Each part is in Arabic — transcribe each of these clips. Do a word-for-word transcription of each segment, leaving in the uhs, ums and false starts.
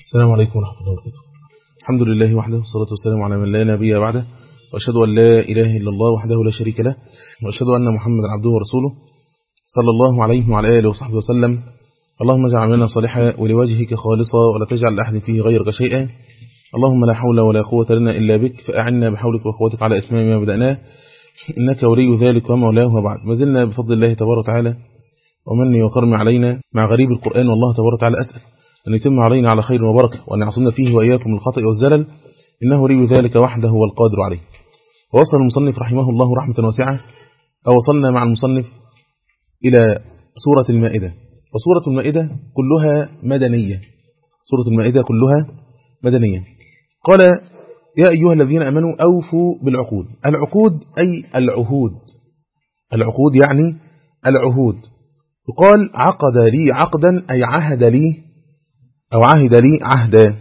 السلام عليكم ورحمة الله وبركاته. الحمد لله وحده والصلاة والسلام على من لا نبي بعده، وأشهد أن لا إله إلا الله وحده لا شريك له، وأشهد أن محمدا عبده ورسوله صلى الله عليه وعلى آله وصحبه وسلم. اللهم اجعل عملنا صالحا ولوجهك خالصا ولا تجعل لأحد فيه غيرك شيئا. اللهم لا حول ولا قوة لنا إلا بك، فأعنا بحولك وقوتك على إتمام ما بدأناه، إنك ولي ذلك ومولاه. وبعد، ما زلنا بفضل الله تبارك وتعالى ومنه وكرمه علينا مع غريب القرآن، والله تبارك وتعالى أسأل أن يتم علينا على خير وبركة، وأن يعصمنا فيه وإياكم من الخطأ والزلل، إنه ولي ذلك وحده هو القادر عليه. ووصل المصنف رحمه الله رحمة واسعة، أو وصلنا مع المصنف إلى سورة المائدة، وسورة المائدة كلها مدنية. سورة المائدة كلها مدنية. قال: يا أيها الذين أمنوا أوفوا بالعقود. العقود أي العهود، العقود يعني العهود. يقال عقد لي عقدا أي عهد لي أو عهد لي عهدا.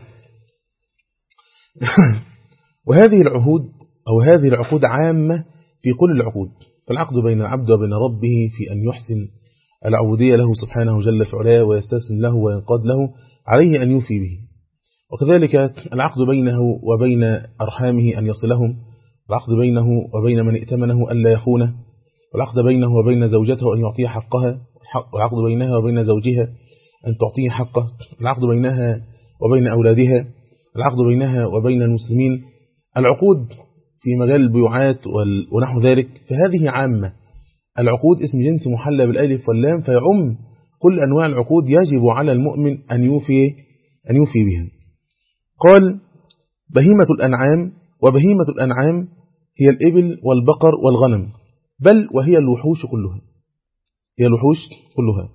وهذه العهود أو هذه العقود عامة في كل العقود، فالعقد بين العبد وبين ربه في أن يحسن العبودية له سبحانه جل في علاه ويستسلم له وينقاد له، عليه أن يوفي به. وكذلك العقد بينه وبين أرحامه أن يصلهم، العقد بينه وبين من ائتمنه ألا يخونه، والعقد بينه وبين زوجته أن يعطيه حقها، والعقد بينها وبين زوجها أن تعطيه حقه، العقد بينها وبين أولادها، العقد بينها وبين المسلمين. العقود في مجال البيوعات ونحو ذلك، فهذه عامة. العقود اسم جنس محلى بالألف واللام، فيعم كل أنواع العقود، يجب على المؤمن أن يوفي أن يوفي بها. قال: بهيمة الأنعام. وبهيمة الأنعام هي الإبل والبقر والغنم، بل وهي الوحوش كلها، هي الوحوش كلها.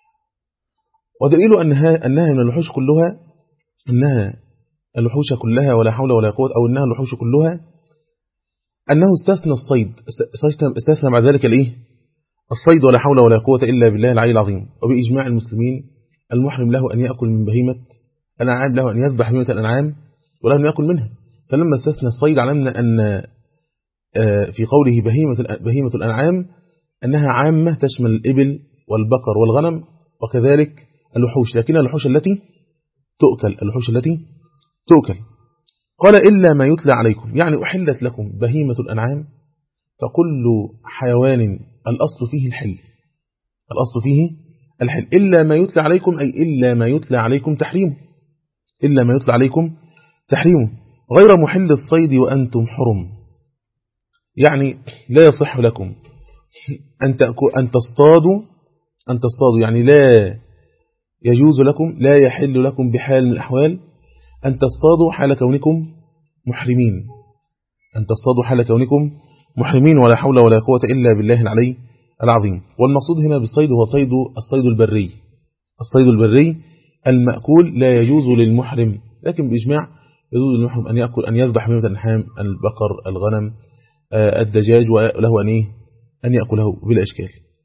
ودليل أنها أنها من الوحوش كلها، أنها الوحوش كلها ولا حول ولا قوة، أو أنها الوحوش كلها، أنه استثنى الصيد، استثنى بعد ذلك الإيه؟ الصيد، ولا حول ولا قوة إلا بالله العلي العظيم. وبإجماع المسلمين المحرم له أن يأكل من بهيمة الأنعام، له أن يذبح بهيمة الأنعام وله أن يأكل منها. فلما استثنى الصيد علمنا أن في قوله بهيمة بهيمة الأنعام أنها عامة تشمل الإبل والبقر والغنم وكذلك الوحوش، لكن الوحوش التي تؤكل، الوحوش التي تؤكل. قال: إلا ما يتلى عليكم، يعني أحلت لكم بهيمة الأنعام، فكل حيوان الأصل فيه الحل، الأصل فيه الحل، إلا ما يتلى عليكم، أي إلا ما يتلى عليكم تحريمه، إلا ما يتلى عليكم تحريمه، غير محل الصيد وأنتم حرم. يعني لا يصح لكم أن أن تصطادوا أن تصطادوا يعني لا يجوز لكم، لا يحل لكم بحال من الأحوال أن تصطادوا حال كونكم محرمين، أن تصطادوا حال كونكم محرمين، ولا حول ولا قوة إلا بالله العلي العظيم. والمقصود هنا بالصيد هو صيد الصيد البري، الصيد البري المأكول لا يجوز للمحرم، لكن بإجماع يجوز للمحرم أن يأكل أن يذبح بهيمة الأنعام، البقر، الغنم، الدجاج، وله أن إيه أن يأكله بلا إشكال.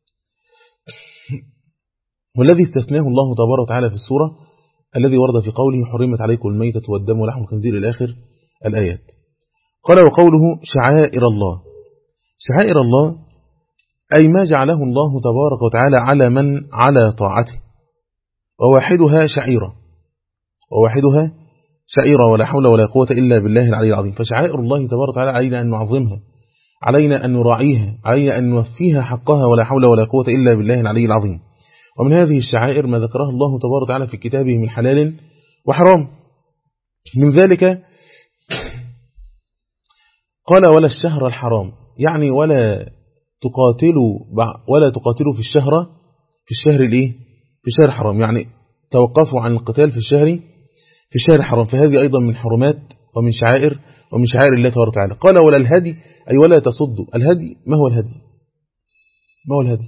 والذي استثناه الله تبارك وتعالى في السورة الذي ورد في قوله: حرمت عليكم الميتة والدم ولحم الخنزير إلى آخر الآيات. قال: وقوله شعائر الله. شعائر الله أي ما جعله الله تبارك وتعالى على من على طاعته، وواحدها شعيرة، وواحدها شعيرة، ولا حول ولا قوة إلا بالله العلي العظيم. فشعائر الله تبارك وتعالى علينا أن نعظمها، علينا أن نراعيها، علينا أن نوفيها حقها، ولا حول ولا قوة إلا بالله العلي العظيم. ومن هذه الشعائر ما ذكرها الله تبارك وتعالى في كتابه من حلال وحرام. من ذلك قال: ولا الشهر الحرام، يعني ولا تقاتلوا ولا تقاتلوا في الشهر في الشهر الايه في الشهر الحرام، يعني توقفوا عن القتال في الشهر في الشهر الحرام. فهذه أيضا من حرمات ومن شعائر ومن شعائر الله تبارك وتعالى. قال: ولا الهدي، أي ولا تصدوا. الهدي ما هو الهدي؟ ما هو الهدي؟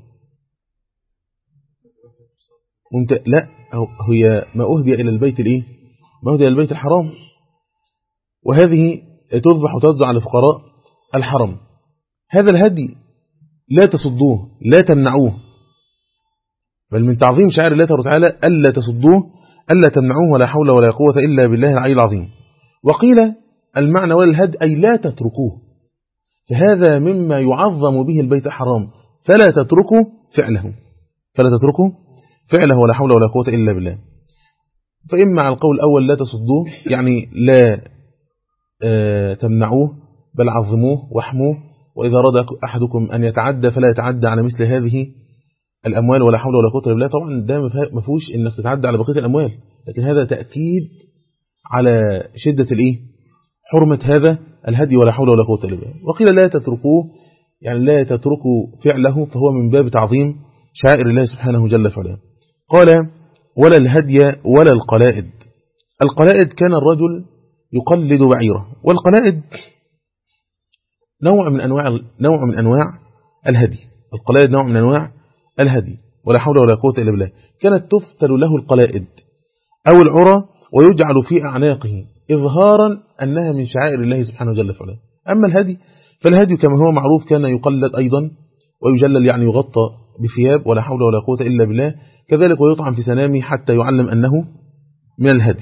وانت لا هي ما أهدي إلى البيت الإيه ما أهدي إلى البيت الحرام، وهذه تذبح وتوزع على فقراء الحرم. هذا الهدي لا تصدوه، لا تمنعوه، بل من تعظيم شعائر الله تبارك وتعالى ألا تصدوه، ألا تمنعوه، ولا حول ولا قوة إلا بالله العلي العظيم. وقيل المعنى ولا الهدي أي لا تتركوه، فهذا مما يعظم به البيت الحرام، فلا تتركوا فعله، فلا تتركوا فعله، ولا حول ولا قوة إلا بالله. فإما على القول الأول لا تصدوه، يعني لا آه تمنعوه بل عظموه واحموه، وإذا أراد أحدكم أن يتعدى فلا يتعدى على مثل هذه الأموال ولا حول ولا قوة إلا بالله. طبعا ده ما فيهوش إنك تتعدى على بقية الأموال، لكن هذا تأكيد على شدة الإيه حرمة هذا الهدي ولا حول ولا قوة إلا بالله. وقيل لا تتركوه، يعني لا تتركوا فعله، فهو من باب تعظيم شعائر الله سبحانه جل وعلا. قال ولا الهدي ولا القلائد. القلائد كان الرجل يقلد بعيره، والقلائد نوع من أنواع نوع من أنواع الهدي. القلائد نوع من أنواع الهدي ولا حول ولا قوة إلا بالله. كانت تفتل له القلائد أو العرى ويجعل في أعناقه إظهارا أنها من شعائر الله سبحانه جل وعلا. أما الهدي فالهدي كما هو معروف كان يقلد أيضا ويجلل، يعني يغطى بثياب ولا حول ولا قوة إلا بالله، كذلك ويطعم في سنامه حتى يعلم أنه من الهدي.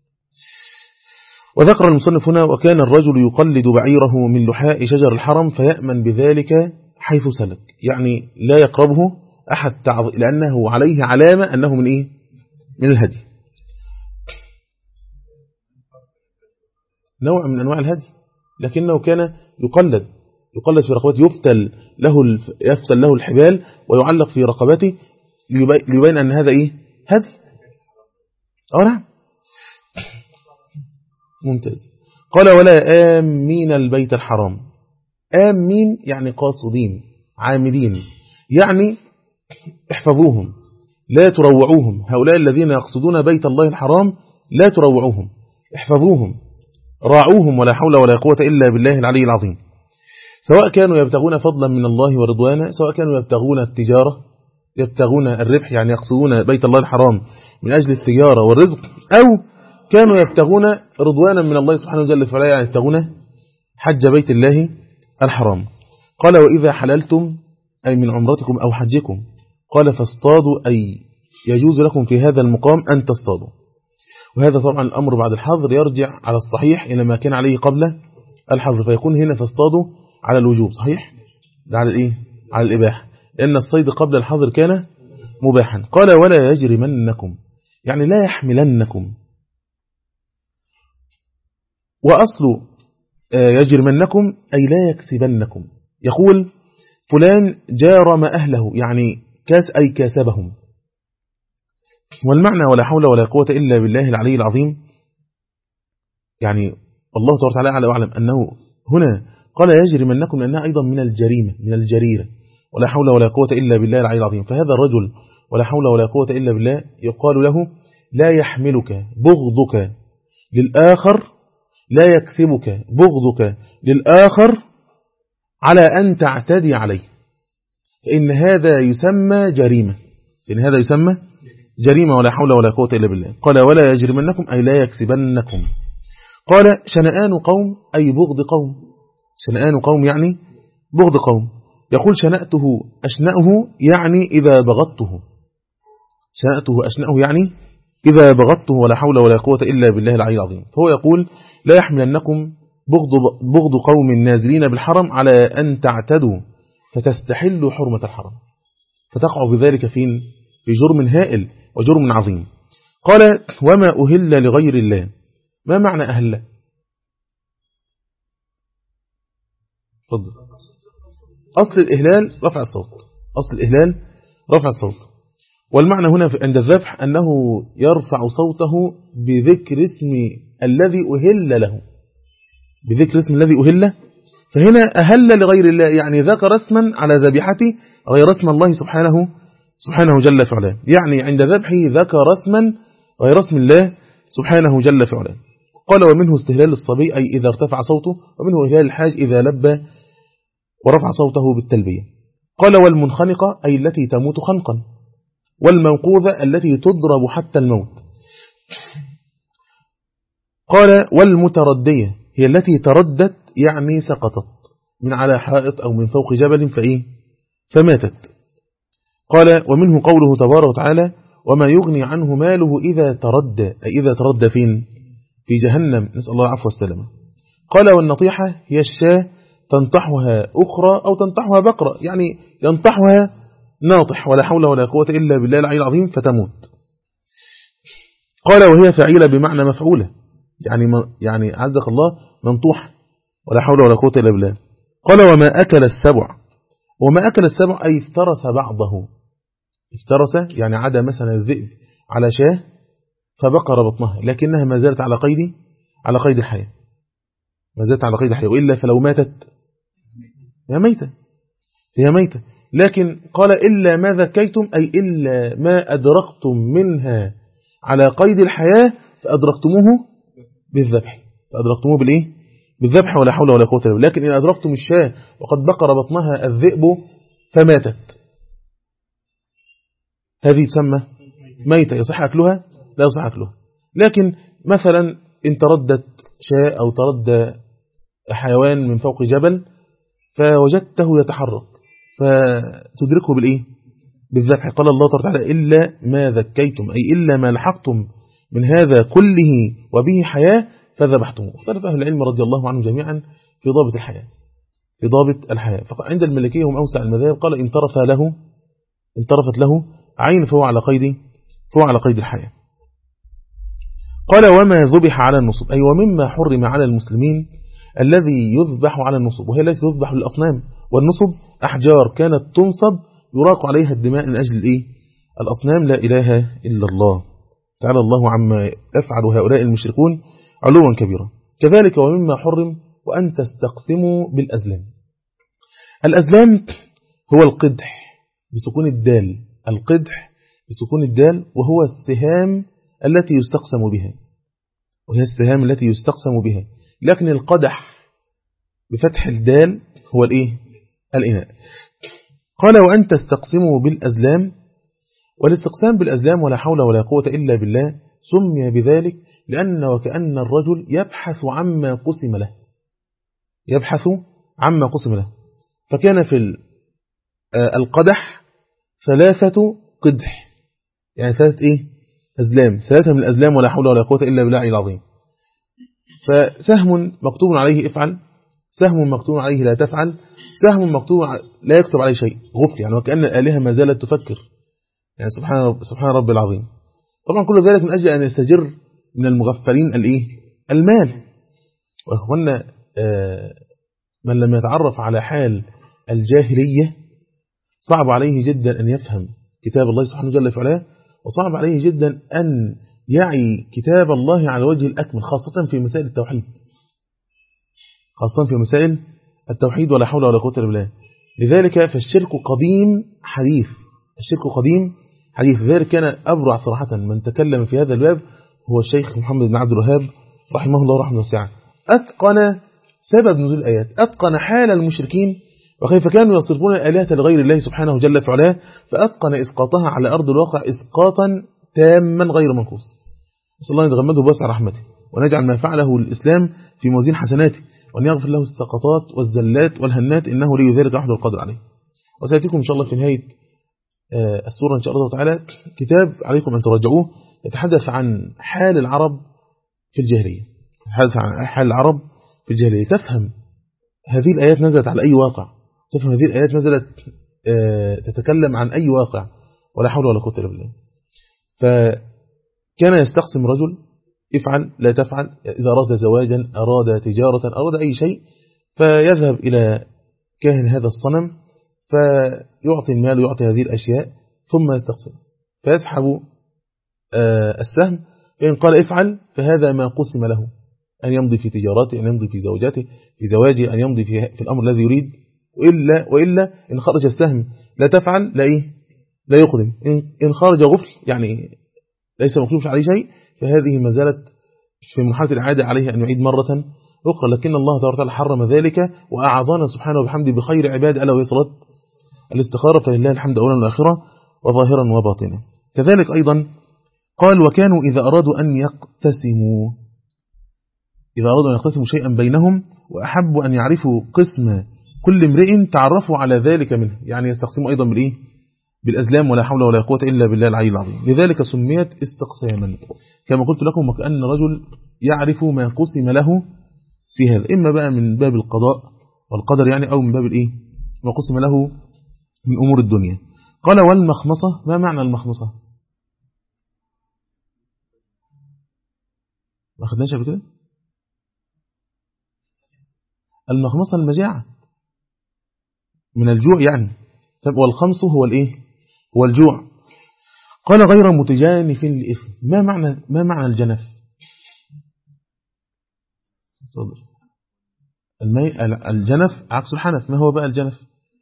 وذكر المصنف هنا وكان الرجل يقلد بعيره من لحاء شجر الحرم فيأمن بذلك حيث سلك، يعني لا يقربه أحد تعظ... لأنه عليه علامة أنه من إيه؟ من الهدي. نوع من أنواع الهدي، لكنه كان يقلد يقلد في رقبته، يفتل له يفتل له الحبال ويعلق في رقبته ليبين أن هذا إيه؟ هدي. أو نعم، ممتاز. قال ولا آمين البيت الحرام. آمين يعني قاصدين عامدين، يعني احفظوهم لا تروعوهم. هؤلاء الذين يقصدون بيت الله الحرام لا تروعوهم، احفظوهم راعوهم ولا حول ولا قوة إلا بالله العلي العظيم. سواء كانوا يبتغون فضلا من الله ورضوانا، سواء كانوا يبتغون التجارة يبتغون الربح، يعني يقصدون بيت الله الحرام من أجل التجارة والرزق، أو كانوا يبتغون رضوانا من الله سبحانه وتعالى فلا يعني يبتغون حج بيت الله الحرام. قال وإذا حللتم أي من عمرتكم أو حجكم، قال فاصطادوا أي يجوز لكم في هذا المقام أن تصطادوا. وهذا طبعا الأمر بعد الحظر يرجع على الصحيح إلى ما كان عليه قبل الحظر، فيكون هنا فاصطادوا على الوجوب، صحيح؟ ده على الإيه؟ على الإباحة، لأن الصيد قبل الحظر كان مباحا. قال ولا يجرمنكم يعني لا يحملنكم. وأصل يجرمنكم أي لا يكسبنكم. يقول فلان جارم أهله، يعني كاس أي كاسبهم. والمعنى ولا حول ولا قوة إلا بالله العلي العظيم، يعني الله تبارك وتعالى أعلى وأعلم أنه هنا قال يجرمنكم لأنها أيضا من الجريمة من الجريرة، ولا حول ولا قوة إلا بالله العلي العظيم. فهذا الرجل ولا حول ولا قوة إلا بالله يقال له لا يحملك بغضك للآخر، لا يكسبك بغضك للآخر على أن تعتدي عليه، فإن هذا يسمى جريمة، فإن هذا يسمى جريمة ولا حول ولا قوة إلا بالله. قال ولا يجرمنكم أي لا يكسبنكم. قال شنآن قوم أي بغض قوم، شنآن قوم يعني بغض قوم. يقول شنأته أشنأه يعني إذا بغضته، شنأته أشنأه يعني إذا بغضته ولا حول ولا قوة إلا بالله العلي العظيم. فهو يقول لا يحملنكم بغض, بغض قوم نازلين بالحرم على أن تعتدوا فتستحلوا حرمة الحرم، فتقعوا بذلك فين؟ في جرم هائل وجرم عظيم. قال وما أهل لغير الله. ما معنى أهل؟ فضل. أصل الإهلال رفع الصوت، أصل الإهلال رفع الصوت. والمعنى هنا عند الذبح أنه يرفع صوته بذكر اسم الذي أهل له، بذكر اسم الذي أهل. فهنا أهل لغير الله يعني ذكر اسما على ذبيحته غير اسم الله سبحانه سبحانه جل في علاه، يعني عند ذبحه ذكر اسما غير اسم الله سبحانه جل في علاه. قال ومنه استهلال الصبي أي إذا ارتفع صوته، ومنه إهلال الحاج إذا لبى ورفع صوته بالتلبية. قال والمنخنقة أي التي تموت خنقا، والموقوذة التي تضرب حتى الموت. قال والمتردية هي التي تردت يعني سقطت من على حائط أو من فوق جبل فإيه فماتت. قال ومنه قوله تبارك وتعالى وما يغني عنه ماله إذا تردى، أي إذا تردى فين؟ في جهنم، نسأل الله العفو والسلامة. قال والنطيحة هي الشاة تنطحها أخرى أو تنطحها بقرة، يعني ينطحها ناطح ولا حول ولا قوة إلا بالله العلي العظيم فتموت. قال وهي فعيلة بمعنى مفعولة، يعني يعني عزك الله منطوح، ولا حول ولا قوة إلا بالله. قال وما أكل السبع، وما أكل السبع أي افترس بعضه، افترس يعني عدا مثلا الذئب على شاه فبقر بطنها، لكنها ما زالت على قيد على قيد الحياة، ما زالت على قيد الحياة، وإلا فلو ماتت هي ميتة، هي ميتة. لكن قال إلا ما ذكيتم أي إلا ما أدركتم منها على قيد الحياة فأدركتموه بالذبح، فأدركتموه بالإيه؟ بالذبح، ولا حول ولا قوة إلا بالله. لكن إن أدركتم الشاة وقد بقر بطنها الذئب فماتت، هذه تسمى ميتة، يصح أكلها؟ لا يصح أكلها. لكن مثلا إن تردت شاة أو ترد حيوان من فوق جبل فوجدته يتحرك فتدركه بالإيه؟ بالذبح. قال الله تعالى إلا ما ذكيتم أي إلا ما لحقتم من هذا كله وبه حياة فذبحتموه. اختلف أهل العلم رضي الله عنهم جميعا في ضابط الحياة، في ضابط الحياة. فعند الملكية هم أوسع المذاهب، قال إن طرف له إن طرفت له عين فهو على قيد فهو على قيد الحياة. قال وما ذبح على النصب أي ومما حرم على المسلمين الذي يذبح على النصب، وهي التي تذبح للأصنام. والنصب أحجار كانت تنصب يراق عليها الدماء من أجل الإيه؟ الأصنام، لا إله إلا الله. تعالى الله عما يفعل هؤلاء المشركون علوا كبيرا. كذلك ومما حرم وأن تستقسموا بالأزلام. الأزلام هو القدح بسكون الدال، القدح بسكون الدال، وهو السهام التي يستقسم بها، وهي السهام التي يستقسم بها. لكن القدح بفتح الدال هو الإيه؟ الإناء. قال وأن تستقسموا بالأزلام، والاستقسام بالأزلام ولا حول ولا قوة إلا بالله سمي بذلك لأن وكأن الرجل يبحث عما قسم له، يبحث عما قسم له. فكان في القدح ثلاثة قدح، يعني ثلاثة إيه؟ أزلام، ثلاثة من الأزلام ولا حول ولا قوة إلا بالله العظيم. فسهم مكتوب عليه افعل، سهم مكتوب عليه لا تفعل، سهم مكتوب لا يكتب عليه شيء، غفل، يعني وكأن الآلهة ما زالت تفكر، يعني سبحان رب سبحان رب العظيم. طبعا كل ذلك من أجل أن يستجر من المغفلين الإيه؟ المال. وأخوانا من لم يتعرف على حال الجاهلية صعب عليه جدا أن يفهم كتاب الله سبحانه جل في علاه، وصعب عليه جدا أن يعي كتاب الله على وجه الأكمل، خاصة في مسائل التوحيد، خاصة في مسائل التوحيد ولا حول ولا قوة إلا بالله. لذلك فالشرك قديم حديث، الشرك قديم حديث. لذلك كان أبرع صراحة من تكلم في هذا الباب هو الشيخ محمد بن عبد الوهاب رحمه الله رحمه واسعة. أتقن سبب نزول الآيات، أتقن حال المشركين وكيف كانوا يصرفون الآلهة لغير الله سبحانه جل في علاه، فأتقن إسقاطها على أرض الواقع إسقاطا تاما غير منقوص. نسأل الله أن يتغمده بواسع رحمته، ونجعل ما فعله الإسلام في موازين حسناته، وأن يغفر له السقطات والزلات والهنات، إنه لي ذلك وحده القدر عليه. وسيأتيكم إن شاء الله في نهاية السورة إن شاء الله تعالى كتاب عليكم أن ترجعوه يتحدث عن حال العرب في الجاهلية، يتحدث عن حال العرب في الجاهلية، تفهم هذه الآيات نزلت على أي واقع، تفهم هذه الآيات نزلت تتكلم عن أي واقع، ولا حول ولا قوة إلا بالله. فكان يستقسم رجل افعل لا تفعل، إذا أراد زواجا، أراد تجارة، أراد أي شيء، فيذهب إلى كاهن هذا الصنم فيعطي المال ويعطي هذه الأشياء ثم يستقسم، فيسحب السهم، فإن قال افعل فهذا ما قسم له، أن يمضي في تجارته، أن يمضي في زوجاته، في زواجه، أن يمضي في, في الأمر الذي يريد. وإلا, وإلا إن خرج السهم لا تفعل لا إيه لا يقدم، إن خرج غفل يعني ليس مكتوب عليه شيء، فهذه ما زالت في مرحلة العادة عليه أن يعيد مرة أخرى. لكن الله تبارك وتعالى حرم ذلك وأعاذنا سبحانه وبحمده بخير عباد ألا وهي صلاة الاستخارة، فلله الحمد أولا والآخرة وظاهرا وباطنا. كذلك أيضا قال وكانوا إذا أرادوا أن يقتسموا إذا أرادوا أن يقتسموا شيئا بينهم وأحبوا أن يعرفوا قسم كل امرئ تعرفوا على ذلك منه، يعني يستقسموا أيضا بالإيه؟ بالأزلام ولا حول ولا قوة إلا بالله العلي العظيم. لذلك سميت استقساما، كما قلت لكم وكأن رجل يعرف ما قسم له في هذا، إما بقى من باب القضاء والقدر يعني، أو من باب الإيه؟ ما قسم له من أمور الدنيا. قال والمخمصة، ما معنى المخمصة؟ ما أخذناش قبل كده؟ المخمصة المجاعة من الجوع يعني. طب والخمس هو الإيه؟ هو الجوع. قال غير متجانف للإثم. ما معنى ما معنى الجنف؟ المي... الجنف عكس الحنف. ما هو بقى الجنف؟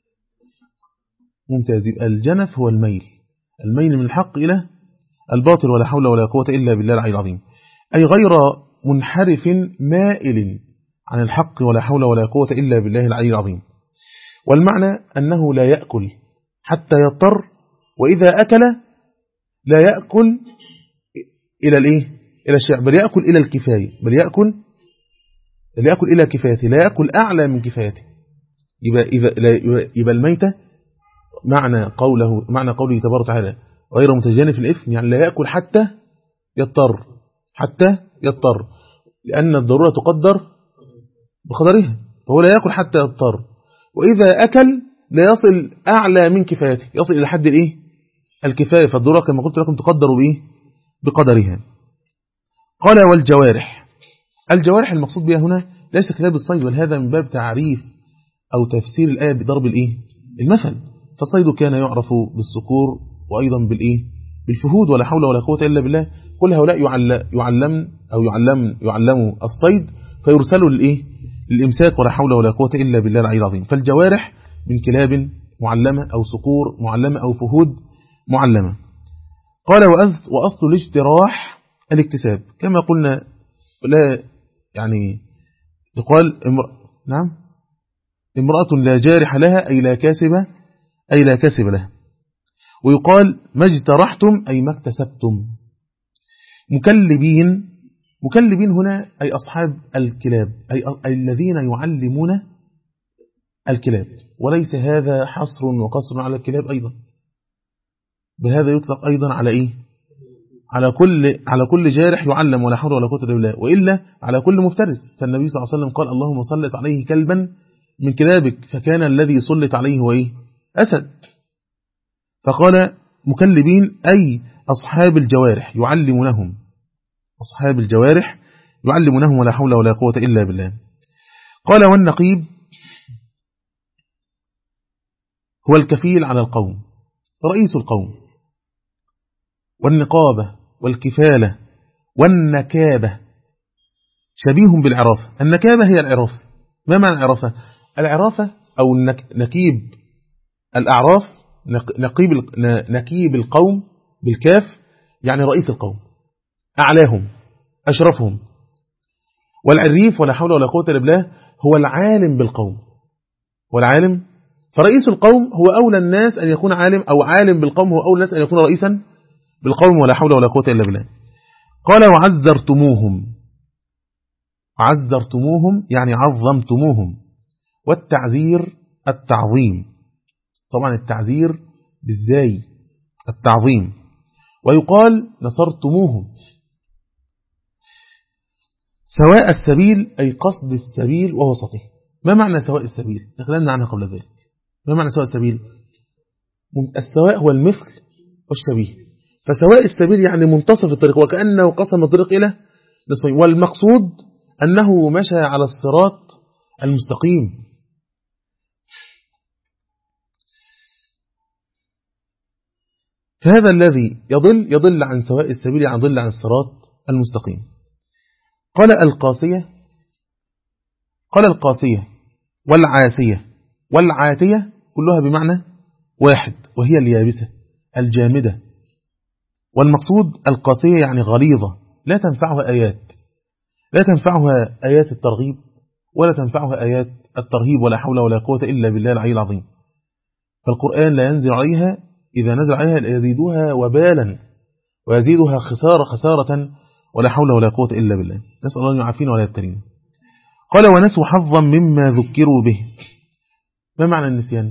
ممتاز. الجنف هو الميل، الميل من الحق إلى الباطل، ولا حول ولا قوة إلا بالله العلي العظيم. أي غير منحرف مائل عن الحق، ولا حول ولا قوة إلا بالله العلي العظيم. والمعنى أنه لا يأكل حتى يضطر، وإذا أكل لا يأكل إلى الإيه؟ إلى الشيء، بل يأكل إلى الكفاية، بل يأكل بل يأكل إلى كفايته، لا يأكل أعلى من كفايته. يبقى, إذا يبقى الميتة معنى قوله معنى قوله تبارك وتعالى غير متجانف الإثم، يعني لا يأكل حتى يضطر، حتى يضطر، لأن الضرورة تقدر بقدرها، فهو لا يأكل حتى يضطر. وإذا أكل لا يصل أعلى من كفايته، يصل إلى حد الإيه؟ الكفاية. فالضرورة كما قلت لكم تقدر بإيه؟ بقدرها. قال والجوارح. الجوارح المقصود بها هنا ليس كلاب الصيد، بل هذا من باب تعريف أو تفسير الآية بضرب الإيه؟ المثل. فالصيد كان يعرف بالصقور، وأيضا بالإيه؟ بالفهود، ولا حول ولا قوة إلا بالله. كل هؤلاء يعلم أو يعلم يعلموا الصيد فيرسلوا للإيه؟ للإمساك، ولا حول ولا قوة إلا بالله العلي العظيم. فالجوارح من كلاب معلمة أو صقور معلمة أو فهود معلمة. قال وأصل الاجتراح الاكتساب، كما قلنا. لا يعني يقال امرأة نعم امرأة لا جارح لها، أي لا كاسب أي لا كاسب لها. ويقال ما اجترحتم أي ما اكتسبتم. مكلبين، مكلبين هنا أي أصحاب الكلاب، أي, أي الذين يعلمون الكلاب، وليس هذا حصر وقصر على الكلاب أيضا، بهذا يطلق أيضا على إيه؟ على كل على كل جارح يعلم، ولا حول ولا قوة إلا بالله، وإلا على كل مفترس. فالنبي صلى الله عليه وسلم قال اللهم صلت عليه كلبا من كلابك، فكان الذي صلت عليه هو إيه؟ أسد. فقال مكلبين أي أصحاب الجوارح يعلمونهم، أصحاب الجوارح يعلمونهم، ولا حول ولا قوة إلا بالله. قال والنقيب هو الكفيل على القوم، رئيس القوم. والنقابة والكفالة والنكابة شبيه بالعرافة. النكابة هي العرافة. ما معنى العرافة؟ العرافة أو نكيب الأعراف، نقيب نكيب القوم بالكاف، يعني رئيس القوم، أعلاهم أشرفهم. والعريف ولا حول ولا قوة إلا بالله هو العالم بالقوم، والعالم. فرئيس القوم هو أولى الناس أن يكون عالم، أو عالم بالقوم هو أولى الناس أن يكون رئيسا بالقوم، ولا حول ولا قوة إلا بالله. قال وعزرتموهم، عزرتموهم يعني عظمتموهم. والتعزير التعظيم، طبعا التعزير بالزاي التعظيم. ويقال نصرتموهم. سواء السبيل أي قصد السبيل ووسطه. ما معنى سواء السبيل؟ تكلمنا عنها قبل ذلك. ما معنى سواء السبيل؟ السواء هو المثل والشبيه. فسواء السبيل يعني منتصف الطريق، وكأنه قسم الطريق إلى نصفين. والمقصود أنه مشى على الصراط المستقيم. فهذا الذي يضل يضل عن سواء السبيل، يعني يضل عن الصراط المستقيم. قال القاسية، قال القاسية والعاسية والعاتية كلها بمعنى واحد، وهي اليابسة الجامدة. والمقصود القاسية يعني غليظة، لا تنفعها آيات، لا تنفعها آيات الترغيب، ولا تنفعها آيات الترهيب، ولا حول ولا قوة إلا بالله العلي العظيم. فالقرآن لا ينزل عليها، إذا نزل عليها يزيدها وبالا، ويزيدها خسارة خسارة، ولا حول ولا قوة إلا بالله. نسأل الله أن يعافينا ولا يبتلينا. قال ونسوا حظا مما ذكروا به. ما معنى النسيان؟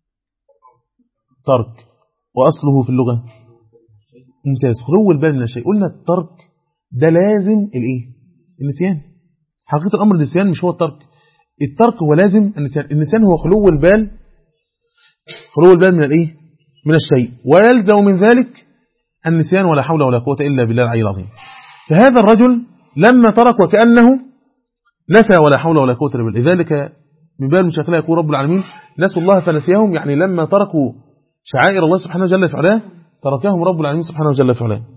ترك، وأصله في اللغة ممتاز خلو البال من الشيء. قلنا الترك ده لازم الإيه؟ النسيان. حقيقة الأمر النسيان مش هو الترك، الترك هو لازم النسيان. النسيان هو خلو البال، خلو البال من الإيه؟ من الشيء، ويلزم من ذلك النسيان، ولا حول ولا قوة إلا بالله العلي العظيم. فهذا الرجل لما ترك وكأنه نسى ولا حول ولا قوة إلا بالله. لذلك من باب المشاكل يقول رب العالمين نسوا الله فنسيهم، يعني لما تركوا شعائر الله سبحانه جل في علاه تركهم رب العالمين سبحانه جل في علاه.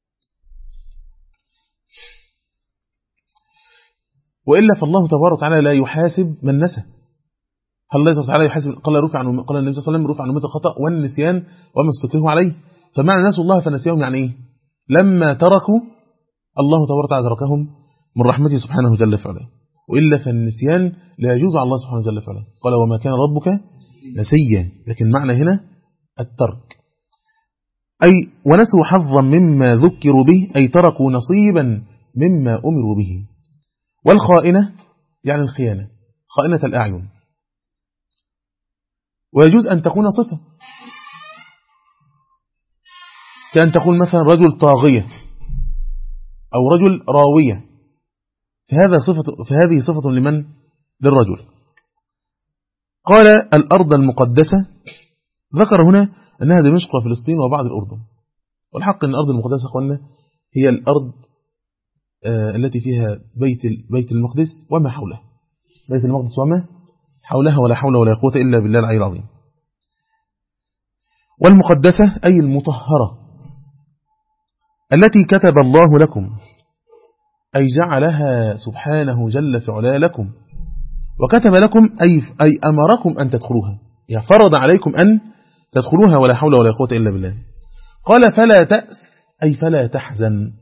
وإلا فالله تبارك وتعالى لا يحاسب من نسى. هل الله تبارك وتعالى يحاسب؟ قال رفع عن قال النبي صلى الله عليه وسلم رفع عن أمة الخطأ والنسيان وما استكرهوا عليه. فمعنى نسوا الله فنسيهم يعني إيه؟ لما تركوا الله تبارك وتعالى تركهم من رحمته سبحانه جل في علاه. وإلا فالنسيان لا يجوز على الله سبحانه جل في علاه. قال وما كان ربك نسيا، لكن معنى هنا الترك، أي ونسوا حظا مما ذكروا به، أي تركوا نصيبا مما أمروا به. والخائنة يعني الخيانة، خائنة الأعين، ويجوز أن تكون صفة، كأن تقول مثلا رجل طاغية أو رجل راوية، فهذا صفة فهذه صفة لمن؟ للرجل. قال الأرض المقدسة، ذكر هنا أنها دمشق وفلسطين وبعض الأردن. والحق أن الأرض المقدسة أخوانا هي الأرض آه التي فيها بيت بيت المقدس وما حوله، بيت المقدس وما حولها، ولا حول ولا قوة إلا بالله العلي العظيم. والمقدسة أي المطهرة التي كتب الله لكم، أي جعلها سبحانه جل في علاه لكم، وكتب لكم أي, أي أمركم أن تدخلوها، يعني فرض عليكم أن تدخلوها ولا حول ولا قوة إلا بالله. قال فلا تأس أي فلا تحزن.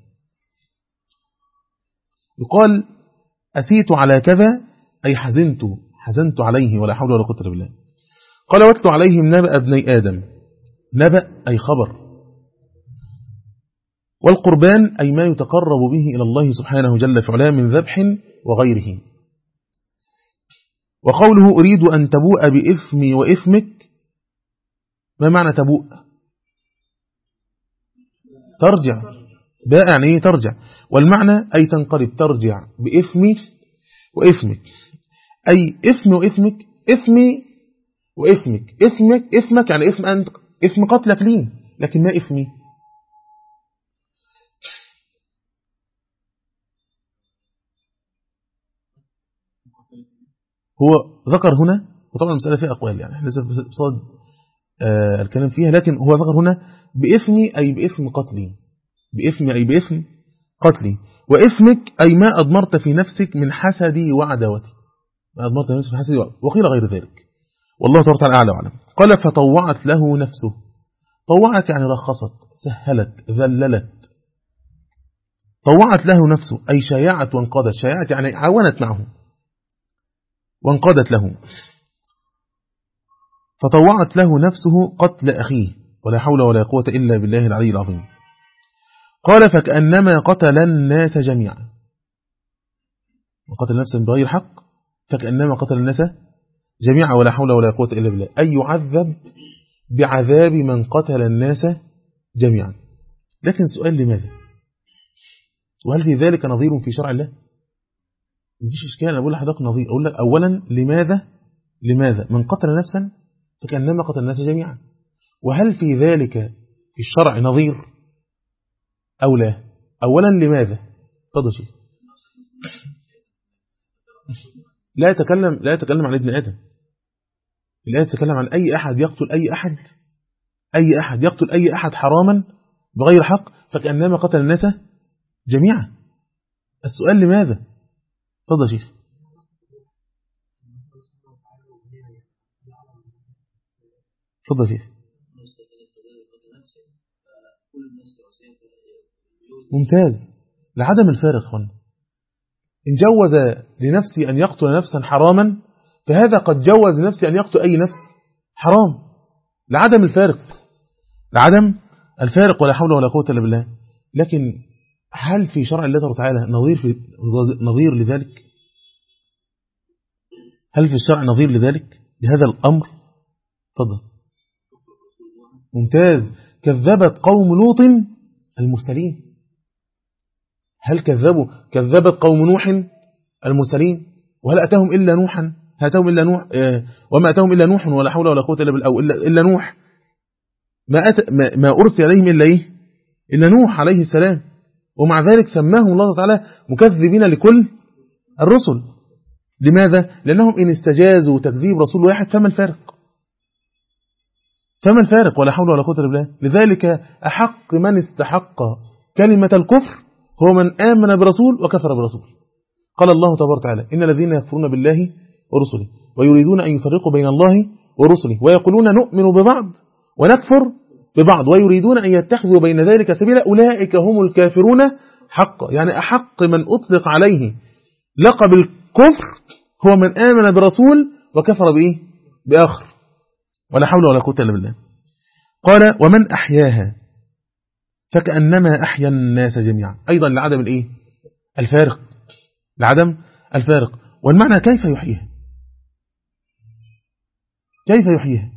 يقال أسيت على كذا أي حزنت حزنت عليه ولا حول ولا قوة إلا بالله. قال واتلوا عليهم نبأ ابني آدم، نبأ أي خبر. والقربان أي ما يتقرب به إلى الله سبحانه جل في علاه من ذبح وغيره. وقوله أريد أن تبوء بإثمي وإثمك، ما معنى تبوء؟ ترجع، باء يعني ايه؟ ترجع. والمعنى أي تنقلب، ترجع بإثمي وإثمك، أي إثم وإثمك، إثمي وإثمك، إثمك إثمك يعني إثم أنت، إثم قتلك لي، لكن ما إثمي. هو ذكر هنا، وطبعا المسألة فيها أقوال، يعني احنا لسه بصاد آه الكلام فيها، لكن هو ذكر هنا بإثمي أي بإثم قتلي، بإثمي أي بإثم قتلي، وإثمك أي ما أضمرت في نفسك من حسدي وعداوتي، ما أضمرت في نفسك من حسدي وعداوتي، وقيل غير ذلك، والله تعالى أعلى وأعلم. قال فطوعت له نفسه، طوعت يعني رخصت، سهلت، ذللت. طوعت له نفسه أي شايعت وانقضت، شايعت يعني عاونت معه وانقضت له. فطوعت له نفسه قتل أخيه ولا حول ولا قوة إلا بالله العلي العظيم. قال فكأنما قتل الناس جميعا، وقتل نفسا بغير حق، فكأنما قتل الناس جميعا ولا حول ولا قوة إلا بالله، أي يعذب بعذاب من قتل الناس جميعا. لكن سؤال لماذا؟ وهل في ذلك نظير في شرع الله؟ مفيش إشكال، أنا بقول لحضرتك نظير. أقول لك أولا لماذا لماذا من قتل نفسا فكأنما قتل الناس جميعا، وهل في ذلك في الشرع نظير أو لا؟ أولا لماذا؟ تفضل شيء. لا يتكلم لا يتكلم عن ابن آدم، لا يتكلم عن أي أحد يقتل أي أحد، أي أحد يقتل أي أحد حراما بغير حق فكأنما قتل الناس جميعا. السؤال لماذا؟ تفضل شيخ. تفضل شيخ. ممتاز. لعدم الفارق هنا، إن جوز لنفسي أن يقتل نفسا حراما فهذا قد جوز لنفسي أن يقتل أي نفس حرام، لعدم الفارق، لعدم الفارق ولا حول ولا قوة إلا بالله. لكن هل في شرع الله تعالى نظير في نظير لذلك؟ هل في الشرع نظير لذلك لهذا الأمر؟ تفضل. ممتاز. كذبت قوم لوط المرسلين، هل كذبوا كذبت قوم نوح المرسلين؟ وهل أتاهم إلا نوحا أتاهم إلا نوح آه وما أتاهم إلا نوح ولا حول ولا قوة إلا بالله، أو إلا, إلا نوح، ما, أت ما, ما أرسل عليهم إلا إيه؟ إلا نوح عليه السلام. ومع ذلك سماهم الله تعالى مكذبين لكل الرسل. لماذا؟ لأنهم إن استجازوا تكذيب رسول واحد فما الفارق؟ فما الفارق؟ ولا حول ولا قوة إلا بالله. لذلك أحق من استحق كلمة الكفر هو من آمن برسول وكفر برسول. قال الله تبارك وتعالى: إن الذين يكفرون بالله ورسله ويريدون أن يفرقوا بين الله ورسله ويقولون نؤمن ببعض ونكفر ببعض ويريدون أن يتخذوا بين ذلك سبيلا أولئك هم الكافرون حقا. يعني أحق من أطلق عليه لقب الكفر هو من آمن برسول وكفر بإيه؟ بآخر. ولا حول ولا قوة إلا بالله. قال: ومن أحياها فكأنما أحيا الناس جميعا. أيضا لعدم الإيه؟ الفارق، لعدم الفارق. والمعنى كيف يحييها؟ كيف يحييها؟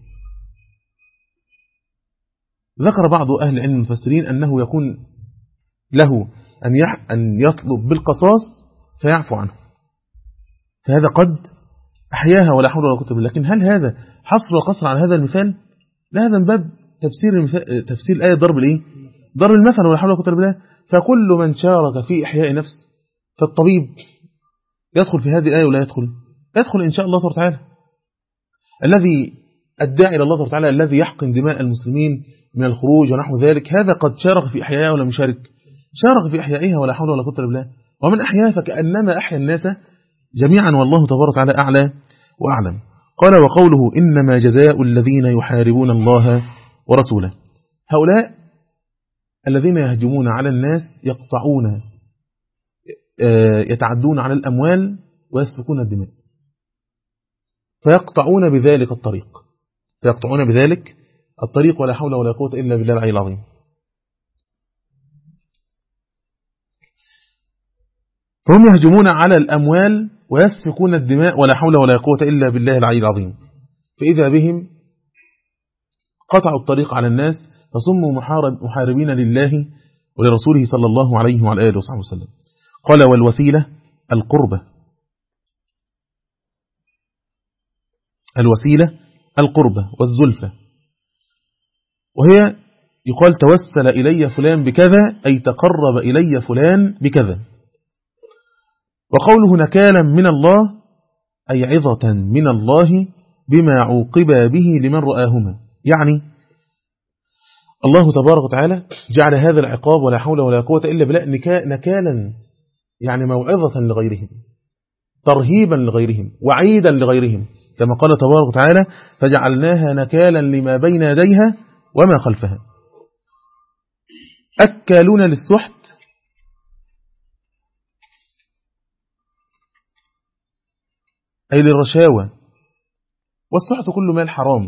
ذكر بعض أهل العلم المفسرين أنه يكون له أن أن يطلب بالقصاص فيعفو عنه، فهذا قد أحياها ولا حول ولا قوة بالله. لكن هل هذا حصر وقصر على هذا المثال؟ لا، هذا من باب تفسير المثال، تفسير الآية ضرب الإيه؟ ضرب المثل ولا حول ولا قوة بالله. فكل من شارك في إحياء نفس فالطبيب يدخل في هذه الآية ولا يدخل؟ يدخل إن شاء الله تعالى. الذي الداعي إلى الله تعالى الذي يحقن دماء المسلمين من الخروج ونحو ذلك هذا قد شارك في إحيائها ولا مشارك؟ شارك في إحيائها ولا حول ولا قوة إلا بالله. ومن أحياها فكأنما أحيا الناس جميعا والله تبارك وتعالى أعلى وأعلم. قال: وقوله إنما جزاء الذين يحاربون الله ورسوله. هؤلاء الذين يهجمون على الناس يقطعون يتعدون على الأموال ويسفكون الدماء، فيقطعون بذلك الطريق فيقطعون بذلك الطريق ولا حول ولا قوة إلا بالله العلي العظيم. فهم يهجمون على الأموال ويسفكون الدماء ولا حول ولا قوة إلا بالله العلي العظيم. فإذا بهم قطعوا الطريق على الناس فصموا محاربين لله ولرسوله صلى الله عليه وعلى آله وصحبه وسلم. قال: والوسيلة القربة. الوسيلة القربة والزلفة، وهي يقال توسل إلي فلان بكذا أي تقرب إلي فلان بكذا. وقوله نكالا من الله أي عظة من الله بما عوقب به لمن رآهما. يعني الله تبارك وتعالى جعل هذا العقاب ولا حول ولا قوة إلا بالله نكالا، يعني موعظة لغيرهم، ترهيبا لغيرهم، وعيدا لغيرهم، كما قال تبارك وتعالى: فجعلناها نكالا لما بين يديها وما خلفها. أكالون للسحت أي للرشاوى، والسحت كل مال حرام،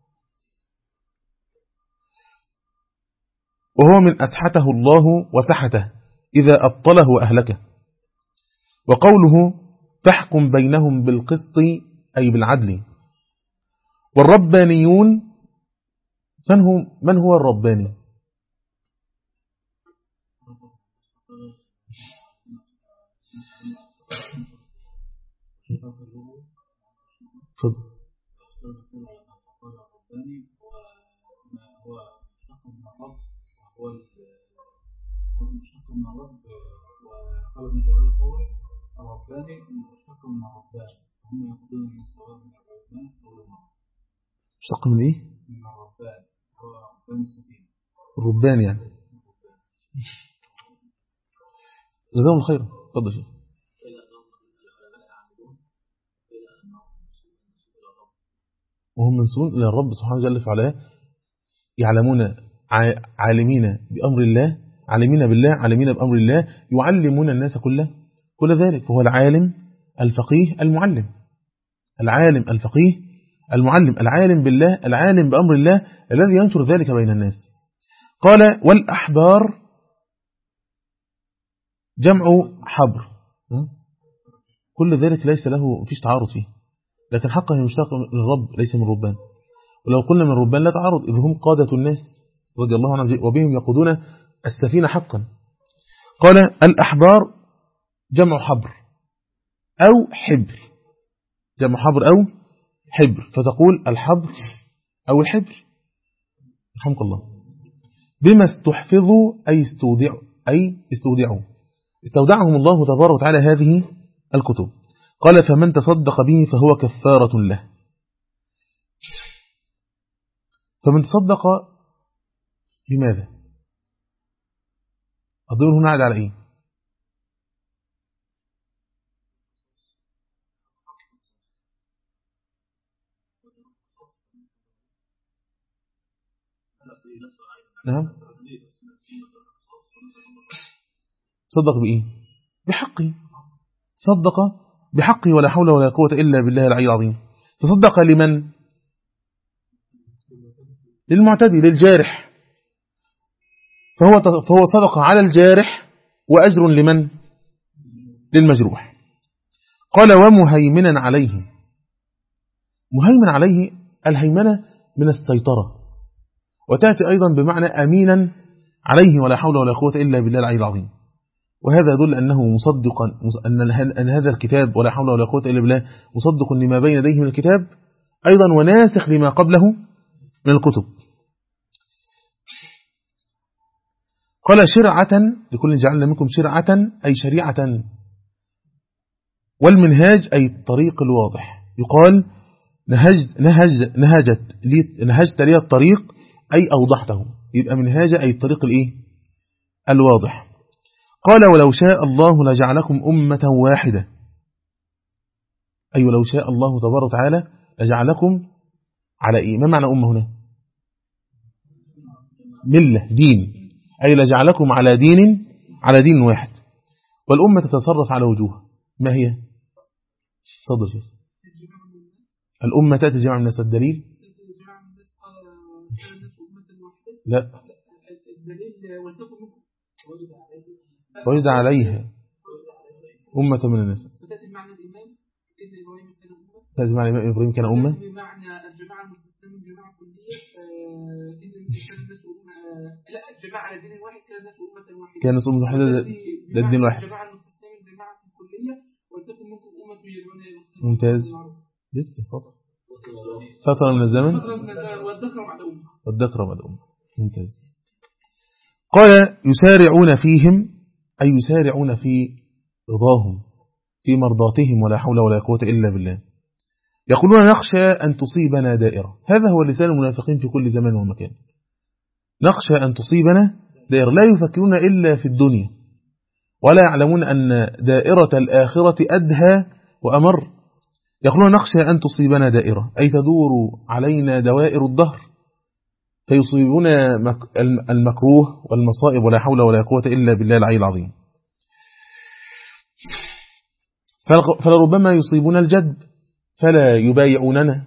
وهو من أسحته الله وسحته إذا أبطله وأهلكه. وقوله تحكم بينهم بالقسط أي بالعدل. والربانيون من هو, من هو الرباني؟ فضل. هو المشتق من الرب، وقال من جلال الطوري الرباني المشتق من الربان، هم يقولون من الصواب من الربان أو المرض. مشتق من إيه؟ من الربان، هو ربان السفينة. الربان يعني. جزاهم الخير. تفضل شيخ. وهم منسوبون إلى الرب سبحانه وتعالى عليه، يعلمون عالمين بأمر الله، عالمين بالله، عالمين بأمر الله، يعلمون الناس كله كل ذلك. فهو العالم الفقيه المعلم، العالم الفقيه المعلم، العالم بالله، العالم بأمر الله الذي ينشر ذلك بين الناس. قال: والأحبار جمع حبر، كل ذلك ليس له فيش تعارض فيه، لكن حقا يشتق من الرب ليس من ربان. ولو قلنا من ربان لا تعارض، إذ هم قادة الناس رضي الله عنهم وبهم يقودون السفينة حقا. قال: الأحبار جمع حبر أو حبر، جمع حبر أو حبر، فتقول الحبر أو الحبر رحمك الله. بما استحفظوا أي استودعوا أي استودعوا استودعهم الله تبارك وتعالى هذه الكتب. قال فمن تصدق به فهو كفارة له. فمن تصدق بماذا؟ الضمير هنا عاد على إيه؟ نعم صدق بإيه؟ بحقه. صدق بحقه ولا حول ولا قوة إلا بالله العلي العظيم. تصدق لمن؟ للمعتدي للجارح، فهو فهو صدق على الجارح وأجر لمن؟ للمجروح. قال ومهيمنا عليه. مهيمن عليه الهيمنة من السيطرة، وتأتي أيضا بمعنى أمينا عليه ولا حول ولا قوة إلا بالله العلي العظيم. وهذا يدل أنه مصدقا أن هذا الكتاب ولا حول ولا قوة إلا بالله مصدق لما بين يديه من الكتاب أيضا وناسخ لما قبله من الكتب. قال شرعة لكل جعلنا منكم شرعة أي شريعة، والمنهاج أي الطريق الواضح. يقال نهج نهج نهجت لي نهجت لي الطريق أي أوضحته، يبقى منهاج أي الطريق الإيه؟ الواضح. قال ولو شاء الله لجعلكم أمة واحدة، أي ولو شاء الله تبارك وتعالى لجعلكم على إيه؟ ما معنى أمة هنا؟ ملة دين، أي لجعلكم على دين على دين واحد. والأمة تتصرف على وجوه، ما هي؟ تفضل شيخ. الأمة تأتي جمع من الناس، الدليل لا وجد عليها أمة من الناس، تأتي بمعنى الإمام تأتي بمعنى الإمام إبراهيم كان أمة، بمعنى الجماعة المسلمين جماعة كلية إن كان الناس لا الجماعة على دين واحد كان الناس أمة واحدة كان الناس أمة واحدة ده الدين الواحد. الجماعة المسلمين جماعة كلية ولتكن منكم أمة يدعون إلى الخير. ممتاز. لسه فترة فترة من الزمن والذكر بعد أمة. ممتاز. قال يسارعون فيهم أي يسارعون في رضاهم في مرضاتهم ولا حول ولا قوة إلا بالله. يقولون نخشى أن تصيبنا دائرة، هذا هو لسان المنافقين في كل زمان ومكان. نخشى أن تصيبنا دائرة، لا يفكرون إلا في الدنيا ولا يعلمون أن دائرة الآخرة أدهى وأمر. يقولون نخشى أن تصيبنا دائرة أي تدور علينا دوائر الدهر فيصيبنا المكروه والمصائب ولا حول ولا قوة إلا بالله العلي العظيم. فلربما يصيبنا الجد فلا يبايعوننا،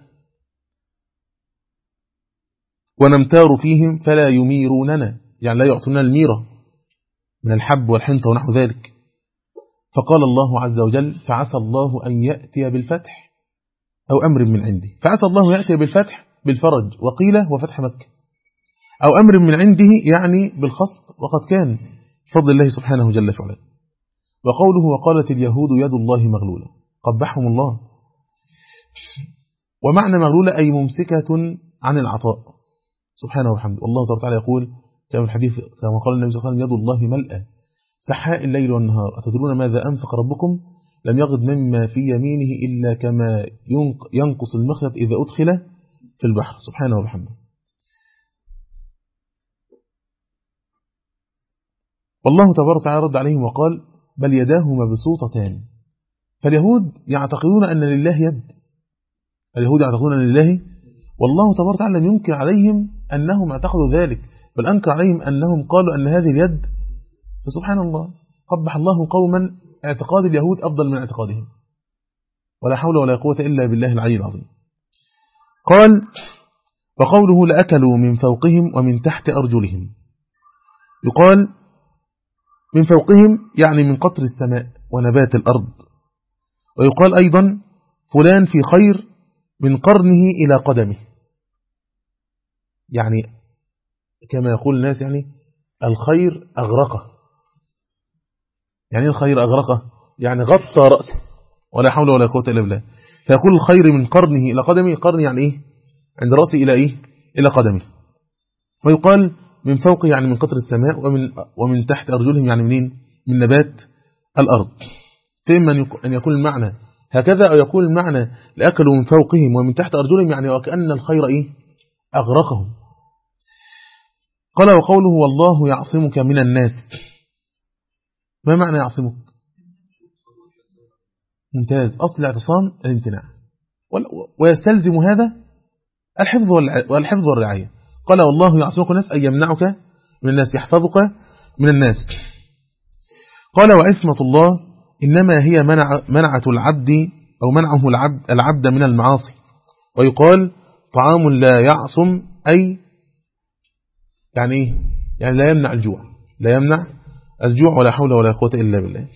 ونمتار فيهم فلا يميروننا، يعني لا يعطونا الميرة من الحب والحنطة ونحو ذلك. فقال الله عز وجل فعسى الله أن يأتي بالفتح أو أمر من عنده. فعسى الله يأتي بالفتح بالفرج وقيل وفتح مكة، أو أمر من عنده يعني بالخصب، وقد كان بفضل الله سبحانه جل في علاه. وقوله وقالت اليهود يد الله مغلولة قبحهم الله. ومعنى مغلولة أي ممسكة عن العطاء سبحانه وحمده. والله تعالى يقول كما الحديث كما قال النبي صلى الله عليه وسلم يد الله ملأى سحاء الليل والنهار أتدرون ماذا أنفق ربكم لم يغض مما في يمينه إلا كما ينقص المخيط إذا أدخل في البحر سبحانه وبحمده. والله تبارك وتعالى رد عليهم وقال بل يداه مبسوطتان. فاليهود يعتقدون أن لله يد، اليهود يعتقدون أن لله، والله تبارك وتعالى لم ينكر عليهم أنهم اعتقدوا ذلك، بل أنكر عليهم أنهم قالوا أن هذه اليد. فسبحان الله قبح الله قوما اعتقاد اليهود أفضل من اعتقادهم ولا حول ولا قوة إلا بالله العلي العظيم. قال وقوله لأكلوا من فوقهم ومن تحت أرجلهم. يقال من فوقهم يعني من قطر السماء ونبات الأرض، ويقال أيضا فلان في خير من قرنه إلى قدمه، يعني كما يقول الناس يعني الخير أغرقه. يعني الخير أغرقه يعني غطى رأسه ولا حول ولا قوة إلا بالله. فيقول الخير من قرنه إلى قدمه، قرن يعني إيه؟ عند رأسه إلى إيه؟ إلى قدمه. ويقال من فوقه يعني من قطر السماء، ومن ومن تحت أرجلهم يعني منين؟ من نبات الأرض. فإما أن يكون المعنى هكذا، أو يكون المعنى لأكلوا من فوقهم ومن تحت أرجلهم، يعني وكأن الخير إيه؟ أغرقهم. قال وقوله والله يعصمك من الناس، ما معنى يعصمك؟ ممتاز. أصل الاعتصام الامتناع، ويستلزم هذا الحفظ والحفظ والرعاية. قال والله يعصمك الناس أي يمنعك من الناس، يحفظك من الناس. قال وعصمة الله إنما هي منع منعة العبد أو منعه العبد, العبد من المعاصي. ويقال طعام لا يعصم أي يعني إيه؟ يعني لا يمنع الجوع، لا يمنع الجوع ولا حول ولا قوة إلا بالله.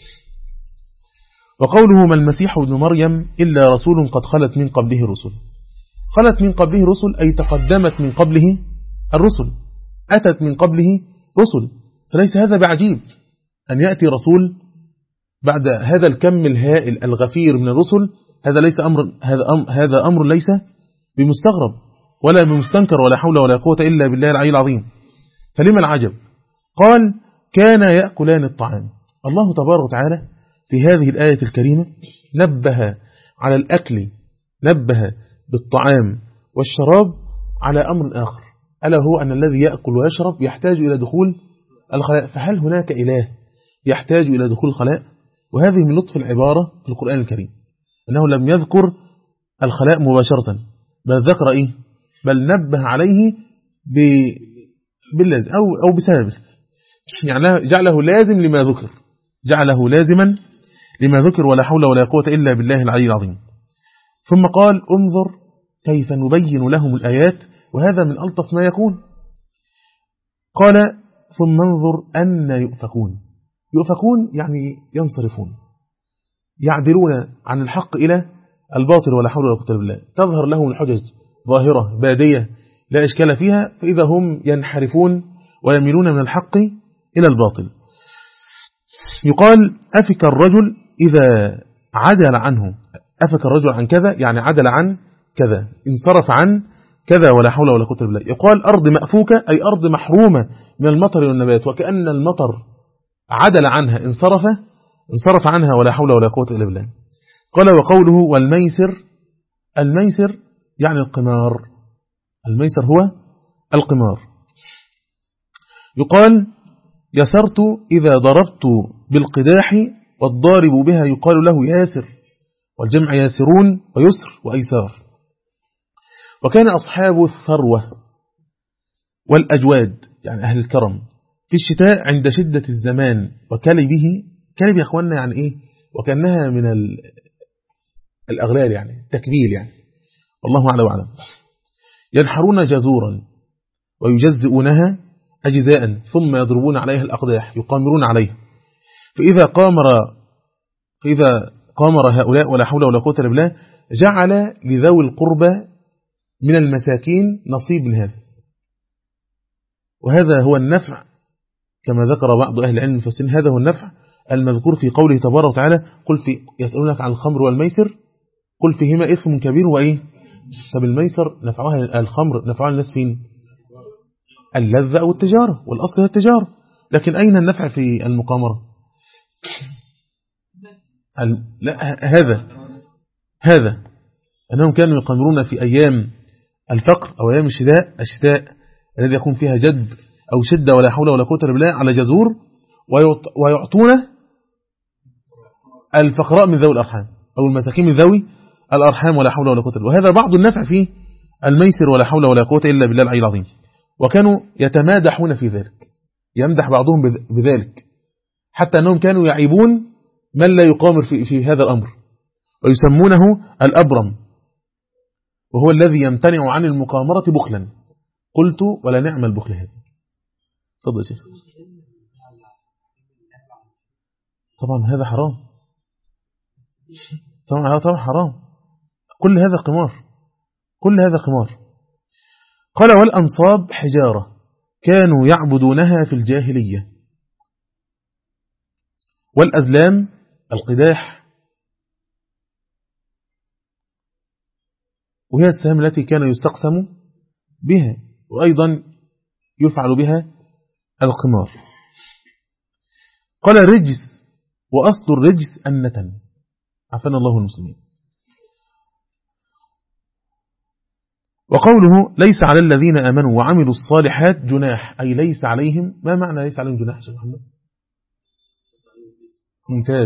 وقوله ما المسيح ابن مريم إلا رسول قد خلت من قبله رسل، خلت من قبله رسل أي تقدمت من قبله الرسل، أتت من قبله رسل، فليس هذا بعجيب أن يأتي رسول بعد هذا الكم الهائل الغفير من الرسل. هذا ليس أمر هذا أمر هذا أمر ليس بمستغرب ولا بمستنكر ولا حول ولا قوة إلا بالله العلي العظيم. فلما العجب؟ قال كان يأكلان الطعام. الله تبارك وتعالى في هذه الآية الكريمة نبه على الأكل، نبه بالطعام والشراب على أمر آخر، ألا هو أن الذي يأكل ويشرب يحتاج إلى دخول الخلاء. فهل هناك إله يحتاج إلى دخول الخلاء؟ وهذه من لطف العبارة في القرآن الكريم، أنه لم يذكر الخلاء مباشرة، بل ذكر إيه؟ بل نبه عليه باللازم أو, أو بسببه، يعني جعله لازم لما ذكر، جعله لازما لما ذكر ولا حول ولا قوة إلا بالله العلي العظيم. ثم قال انظر كيف نبين لهم الآيات، وهذا من ألطف ما يكون. قال ثم انظر أن يؤفكون. يؤفكون يعني ينصرفون، يعدلون عن الحق إلى الباطل ولا حول ولا قوة إلا بالله. تظهر لهم الحجج ظاهرة بادية لا إشكال فيها، فإذا هم ينحرفون ويميلون من الحق إلى الباطل. يقال أفك الرجل إذا عدل عنه، أفك الرجل عن كذا يعني عدل عن كذا، انصرف عن كذا ولا حول ولا قوة إلا بالله. يقال أرض مأفوكة أي أرض محرومة من المطر والنبات، وكأن المطر عدل عنها، انصرف انصرف عنها ولا حول ولا قوة إلا بالله. قال وقوله والميسر، الميسر يعني القمار، الميسر هو القمار. يقال يسرت إذا ضربت بالقداح، والضارب بها يقال له ياسر، والجمع ياسرون ويسر وأيسار. وكان أصحاب الثروة والأجواد يعني أهل الكرم في الشتاء عند شدة الزمان وكلبه، كلب يا أخواننا يعني إيه؟ وكأنها من الأغلال يعني التكبيل يعني، والله أعلم وأعلم. ينحرون جزورا ويجزئونها أجزاء ثم يضربون عليها الأقداح، يقامرون عليها. فإذا قامر فإذا قامر هؤلاء ولا حول ولا قوة إلا بالله جعل لذوي القربى من المساكين نصيب من هذا، وهذا هو النفع كما ذكر بعض أهل العلم المفسرين، هذا هو النفع المذكور في قوله تبارك وتعالى قل في يسألونك عن الخمر والميسر قل فيهما إثم كبير وإيه. فبالميسر نفعها الخمر، نفعها الناس فين؟ اللذة أو التجارة، والأصل هي التجارة، لكن أين النفع في المقامرة؟ لا هذا هذا أنهم كانوا يقامرون في أيام الفقر أو أيام الشتاء، الشتاء الذي يكون فيها جد أو شدة ولا حول ولا قوة إلا بالله، على جزور ويعطون الفقراء من ذوي الأرحام أو المساكين من ذوي الأرحام ولا حول ولا قوة إلا بالله. وهذا بعض النفع في الميسر ولا حول ولا قوة إلا بالله العلي العظيم. وكانوا يتمادحون في ذلك، يمدح بعضهم بذلك، حتى أنهم كانوا يعيبون من لا يقامر في, في هذا الأمر، ويسمونه الأبرم، وهو الذي يمتنع عن المقامرة بخلا. قلت ولا نعم البخل هذا. تفضل يا شيخ. طبعا هذا حرام، طبعا طبعا حرام، كل هذا قمار، كل هذا قمار. قال والأنصاب حجارة كانوا يعبدونها في الجاهلية، والأزلام القداح، وهي السهام التي كان يستقسم بها، وأيضا يفعل بها القمار. قال الرجس وأصل الرجس النتن، عفنا الله المسلمين. وقوله ليس على الذين آمنوا وعملوا الصالحات جناح، أي ليس عليهم. ما معنى ليس عليهم جناح شيخ محمد؟ ممتاز.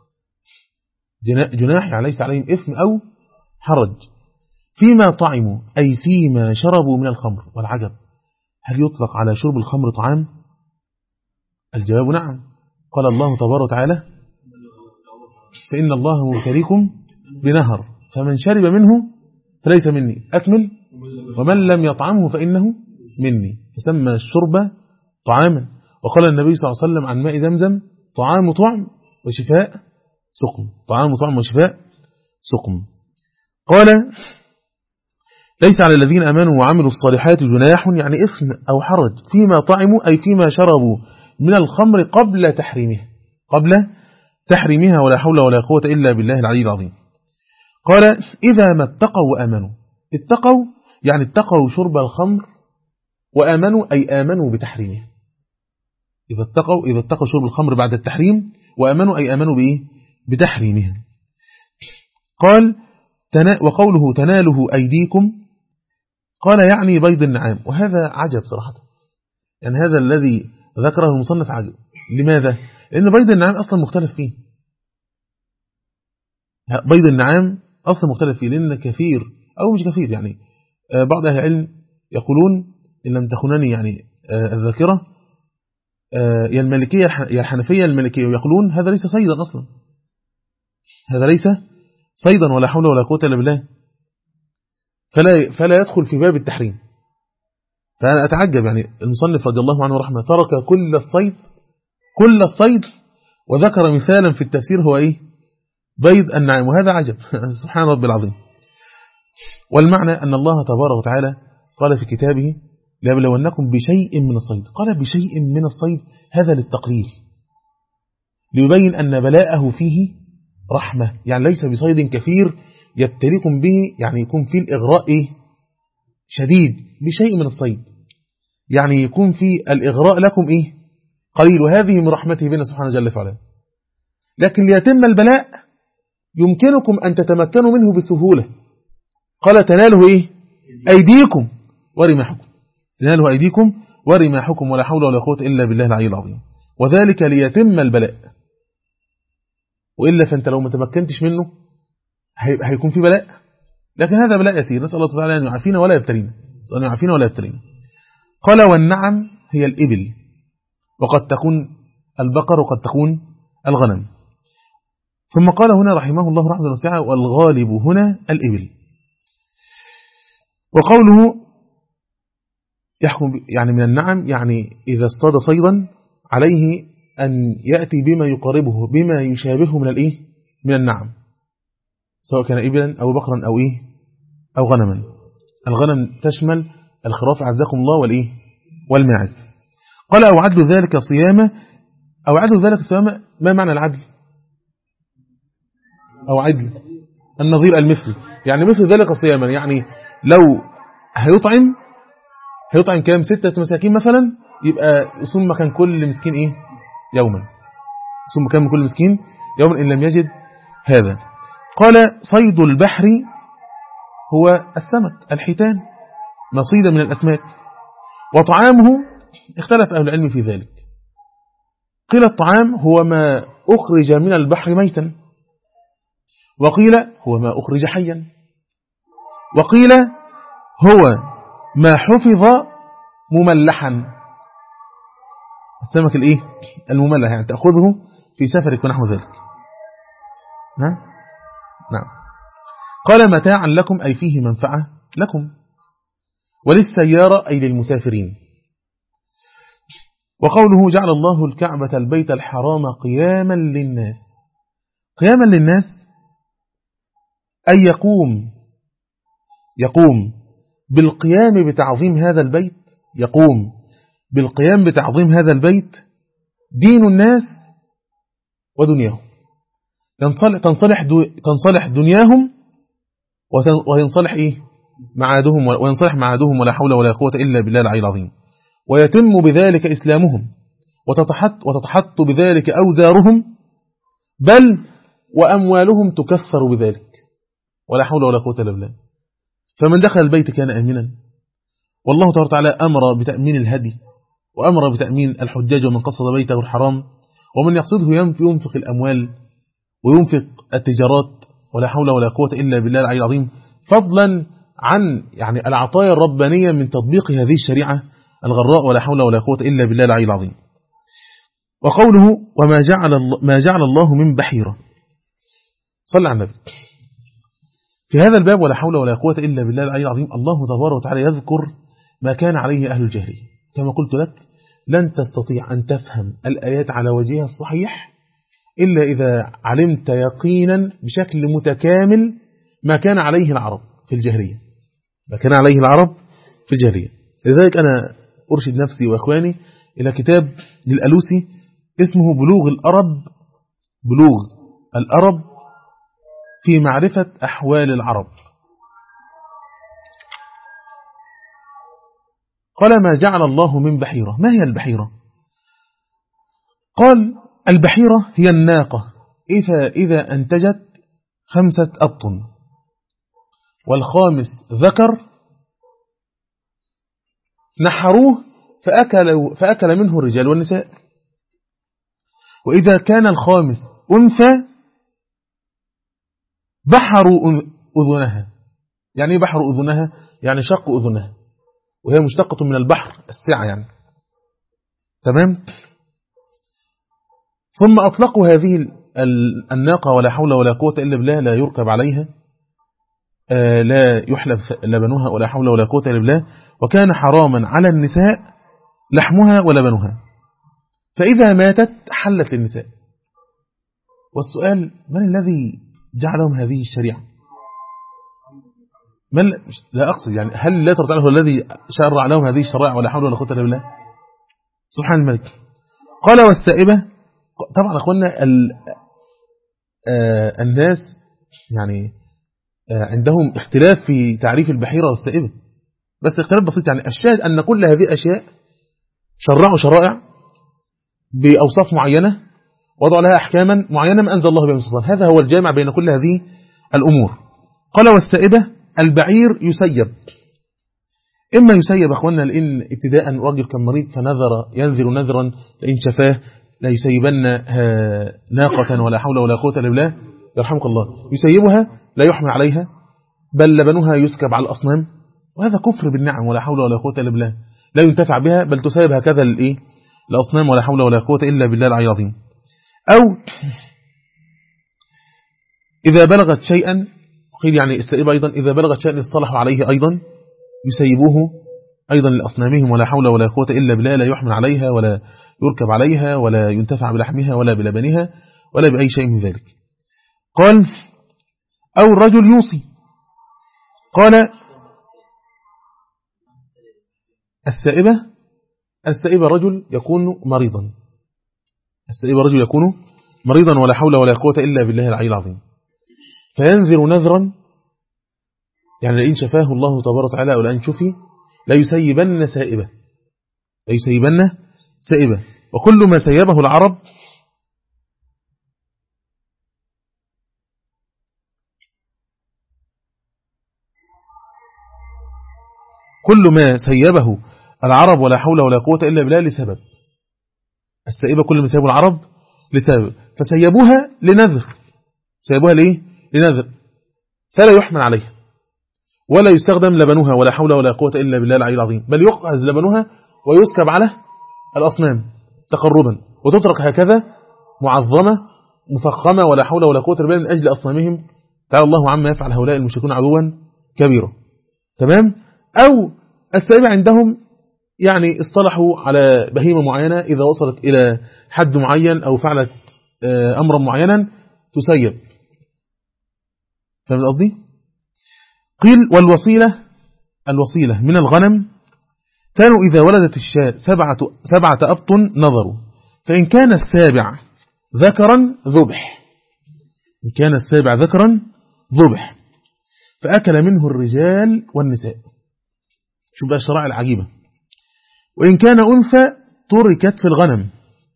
جناح يعني ليس عليهم إثم أو حرج فيما طعموا، أي فيما شربوا من الخمر. والعجب، هل يطلق على شرب الخمر طعام؟ الجواب نعم. قال الله تبارك وتعالى فإن الله مبتليكم بنهر فمن شرب منه فليس مني، أكمل، ومن لم يطعمه فإنه مني، فسمى الشرب طعاما. وقال النبي صلى الله عليه وسلم عن ماء زمزم طعام طعم وشفاء سقم، طعام طعم وشفاء سقم. قال ليس على الذين آمنوا وعملوا الصالحات جناح، يعني إثم أو حرج فيما طعموا، أي فيما شربوا من الخمر قبل تحريمها، قبل تحريمها، ولا حول ولا قوة إلا بالله العلي العظيم. قال إذا ما اتقوا وآمنوا. اتقوا يعني اتقوا شرب الخمر، وآمنوا أي آمنوا بتحريمها. إذا اتقوا إذا اتقوا شرب الخمر بعد التحريم، وآمنوا أي آمنوا بإيه؟ بتحريمها. قال وقوله تناله أيديكم، قال يعني بيض النعام. وهذا عجب صراحة، يعني هذا الذي ذكره المصنف عجب. لماذا؟ لأن بيض النعام أصلا مختلف فيه. بيض النعام أصلا مختلف فيه، لأن كثير أو مش كثير، يعني بعض أهل العلم يقولون إن لم تخنني يعني الذاكرة، يا المالكية يا الحنفية المالكية، ويقولون هذا ليس صيدا أصلا، هذا ليس صيدا ولا حول ولا قوة إلا بالله، فلا فلا يدخل في باب التحريم. فأنا أتعجب، يعني المصنف رضي الله عنه ورحمه ترك كل الصيد كل الصيد وذكر مثالا في التفسير هو إيه؟ بيض النعام. وهذا عجب سبحان رب العظيم. والمعنى أن الله تبارك وتعالى قال في كتابه ليبلونكم بشيء من الصيد. قال بشيء من الصيد، هذا للتقليل، ليبين أن بلاءه فيه رحمة، يعني ليس بصيد كثير يبتليكم به، يعني يكون فيه الإغراء إيه؟ شديد. بشيء من الصيد يعني يكون فيه الإغراء لكم إيه؟ قليل، وهذه من رحمته بنا سبحانه جل وعلا. لكن ليتم البلاء يمكنكم أن تتمكنوا منه بسهولة. قال تناله إيه؟ أيديكم ورماحكم، تناله أيديكم ورماحكم، ولا حول ولا قوة إلا بالله العلي العظيم. وذلك ليتم البلاء، وإلا فأنت لو ما تمكنتش منه هيكون في بلاء. لكن هذا بلاء يسير، نسأل الله تعالى أن يعافينا ولا يبتلينا، أن يعافينا ولا يبتلينا. قال والنعم هي الإبل، وقد تكون البقر وقد تكون الغنم. ثم قال هنا رحمه الله رحمة واسعة والغالب هنا الإبل. وقوله يحكم يعني من النعم، يعني إذا اصطاد صيدا عليه أن يأتي بما يقاربه بما يشابهه من الإيه؟ من النعم، سواء كان إبلا أو بقرا أو إيه؟ أو غنما. الغنم تشمل الخراف عزكم الله والإيه؟ والماعز. قال أو عدل ذلك صيامة. أو عدل ذلك صيامة، ما معنى العدل؟ أو عدل النظير المثل، يعني مثل ذلك صياما، يعني لو هيطعم هيطعم كام؟ ستة مساكين مثلا، يبقى يصوم مكان كل مسكين إيه؟ يوما، يصوم مكان كل مسكين يوما إن لم يجد هذا. قال صيد البحر هو السمك الحيتان، مصيدة من الأسماك. وطعامه اختلف أهل العلم في ذلك، قيل الطعام هو ما أخرج من البحر ميتا، وقيل هو ما أخرج حيا، وقيل هو ما حفظ مملحا. السمك الايه؟ المملح، يعني تأخذه في سفرك ونحو ذلك. نعم نعم. قال متاعا لكم، أي فيه منفعة لكم، وللسيارة أي للمسافرين. وقوله جعل الله الكعبة البيت الحرام قياما للناس. قياما للناس أي يقوم يقوم بالقيام بتعظيم هذا البيت، يقوم بالقيام بتعظيم هذا البيت دين الناس ودنياهم، تنصلح تنصلح دنياهم وينصلح إيه؟ معادهم، وينصلح معادهم، ولا حول ولا قوة إلا بالله العلي العظيم. ويتم بذلك إسلامهم وتتحط, وتتحط بذلك أوزارهم، بل وأموالهم تكثر بذلك، ولا حول ولا قوة إلا بالله. فمن دخل البيت كان آمنا، والله تبارك وتعالى أمر بتأمين الهدي وأمر بتأمين الحجاج ومن قصد بيته الحرام، ومن يقصده ينفق الأموال وينفق التجارات، ولا حول ولا قوة إلا بالله العلي العظيم، فضلا عن يعني العطايا الربانية من تطبيق هذه الشريعة الغراء، ولا حول ولا قوة إلا بالله العلي العظيم. وقوله وما جعل ما جعل الله من بحيرة، صلى على النبي. في هذا الباب ولا حول ولا قوة إلا بالله العلي العظيم، الله تبارك وتعالى يذكر ما كان عليه أهل الجاهلية. كما قلت لك لن تستطيع أن تفهم الآيات على وجهها الصحيح إلا إذا علمت يقينا بشكل متكامل ما كان عليه العرب في الجاهلية، ما كان عليه العرب في الجاهلية. لذلك أنا أرشد نفسي وإخواني إلى كتاب للألوسي اسمه بلوغ الأرب بلوغ الأرب في معرفة أحوال العرب. قال ما جعل الله من بحيرة. ما هي البحيرة؟ قال البحيرة هي الناقة إذا, إذا أنتجت خمسة أبطن والخامس ذكر نحروه فأكل, فأكل منه الرجال والنساء، وإذا كان الخامس أنثى بحروا أذنها. يعني بحروا أذنها يعني شقوا أذنها، وهي مشتقة من البحر السعة يعني. تمام. ثم أطلقوا هذه الناقة ولا حول ولا قوة إلا بالله، لا يركب عليها، لا يحلب لبنها ولا حول ولا قوة إلا بالله، وكان حراما على النساء لحمها ولبنها، فإذا ماتت حلت للنساء. والسؤال من الذي جعلهم هذه الشريعة؟ من لا أقصد يعني هل الله تعالى هو الذي شرع لهم هذه الشرائع ولا حول ولا قوة إلا بالله؟ سبحان الملك. قال والسائبة. طبعا أخوانا الناس يعني عندهم اختلاف في تعريف البحيرة والسائبة، بس اختلاف بسيط. يعني الشاهد أن كل هذه الأشياء شرعوا شرائع بأوصاف معينة، وضعوا لها أحكاما معينة ما أنزل الله بها من سلطان. هذا هو الجامع بين كل هذه الأمور. قال والسائبة البعير يسيب. إما يسيب أخوانا لأن ابتداء رجل كان مريض فنذر ينذر نذرا لإن شفاه لا يسيبن ناقة ولا حول ولا قوة إلا بالله يرحمك الله، يسيبها لا يحمل عليها بل لبنها يسكب على الأصنام، وهذا كفر بالنعم ولا حول ولا قوة إلا بالله، لا ينتفع بها بل تسيب هكذا للإيه الأصنام ولا حول ولا قوة إلا بالله العلي العظيم. أو إذا بلغت شيئا قيل يعني السائبة أيضا إذا بلغت شيئا اصطلحوا عليه أيضا يسيبوه أيضا لأصنامهم ولا حول ولا قوة إلا بالله، لا يحمل عليها ولا يركب عليها ولا ينتفع بلحمها ولا بلبنها ولا بأي شيء من ذلك. قال أو الرجل يوصي. قال السائبة السائبة رجل يكون مريضا السائبة رجل يكون مريضا ولا حول ولا قوة إلا بالله العلي العظيم، فينذر نذرا يعني لئن شفاه الله تبارك وتعالى أو لأن شفي لا يسيبن سائبة لا يسيبن سائبة. وكل ما سيبه العرب كل ما سيبه العرب ولا حول ولا قوة إلا بالله لسبب. السائبة كل ما سيبه العرب لسبب، فسيبوها لنذر سيبوها ليه لنذر فلا يحمل عليها ولا يستخدم لبنها ولا حول ولا قوة إلا بالله العلي العظيم، بل يقعز لبنها ويسكب على الأصنام تقربا، وتترك هكذا معظمة مفخمة ولا حول ولا قوة إلا بالله من أجل أصنامهم. تعالى الله عما يفعل هؤلاء المشركون عدوا كبيرا. تمام. أو السائبة عندهم يعني اصطلحوا على بهيمة معينة إذا وصلت إلى حد معين أو فعلت أمرا معينا تسيب. فهمت قصدي؟ قيل والوصيلة الوصيلة من الغنم كانوا إذا ولدت الشاة سبعة, سبعة أبطن نظروا، فإن كان السابع ذكرا ذبح إن كان السابع ذكرا ذبح فأكل منه الرجال والنساء. شو بقى الشرائع العجيبة. وإن كان أنثى تركت في الغنم،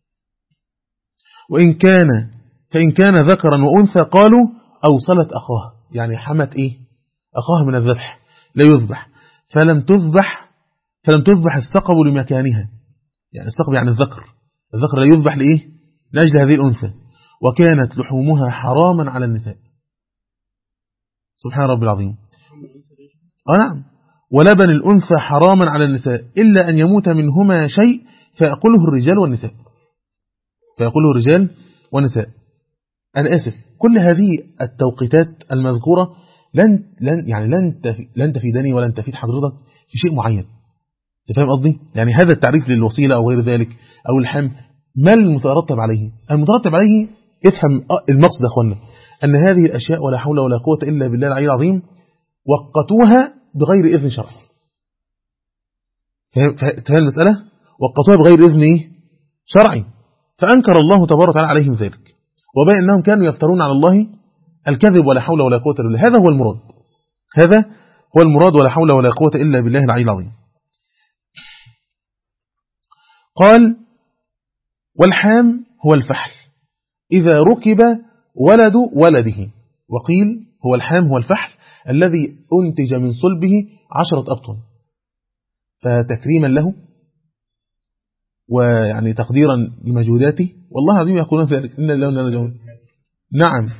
وإن كان فإن كان ذكرا وأنثى قالوا أوصلت أخاه، يعني حمت إيه أخاه من الذبح لا يذبح، فلم تذبح فلم تذبح الثقب لمكانها، يعني الثقب يعني الذكر، الذكر لا يذبح لإيه لأجل هذه الأنثى، وكانت لحومها حراما على النساء. سبحان رب العظيم. آه نعم. ولبن الأنثى حراما على النساء إلا أن يموت منهما شيء فيأكله الرجال والنساء، فيأكله الرجال والنساء. أنا آسف، كل هذه التوقيتات المذكورة لن لن يعني لن لن تفيدني ولن تفيد حضرتك في شيء معين. تفهم قصدي؟ يعني هذا التعريف للوصيلة أو غير ذلك أو الحم، ما المترتب عليه؟ المترتب عليه افهم المقصد يا أخوانا، أن هذه الأشياء ولا حول ولا قوة إلا بالله العلي العظيم وقتوها بغير إذن شرعي. فهم المسألة؟ وقتوها بغير إذن شرعي، فأنكر الله تبارك وتعالى عليهم ذلك، وبين أنهم كانوا يفترون على الله الكذب ولا حول ولا قوة إلا بالله. هذا هو المراد، هذا هو المراد ولا حول ولا قوة إلا بالله العلي العظيم. قال والحام هو الفحل إذا ركب ولد ولده، وقيل هو الحام هو الفحل الذي أنتج من صلبه عشرة أبطن، فتكريما له ويعني تقديرا لمجهوداته، والله العظيم يقولون ذلك إن الله لا نجون. نعم،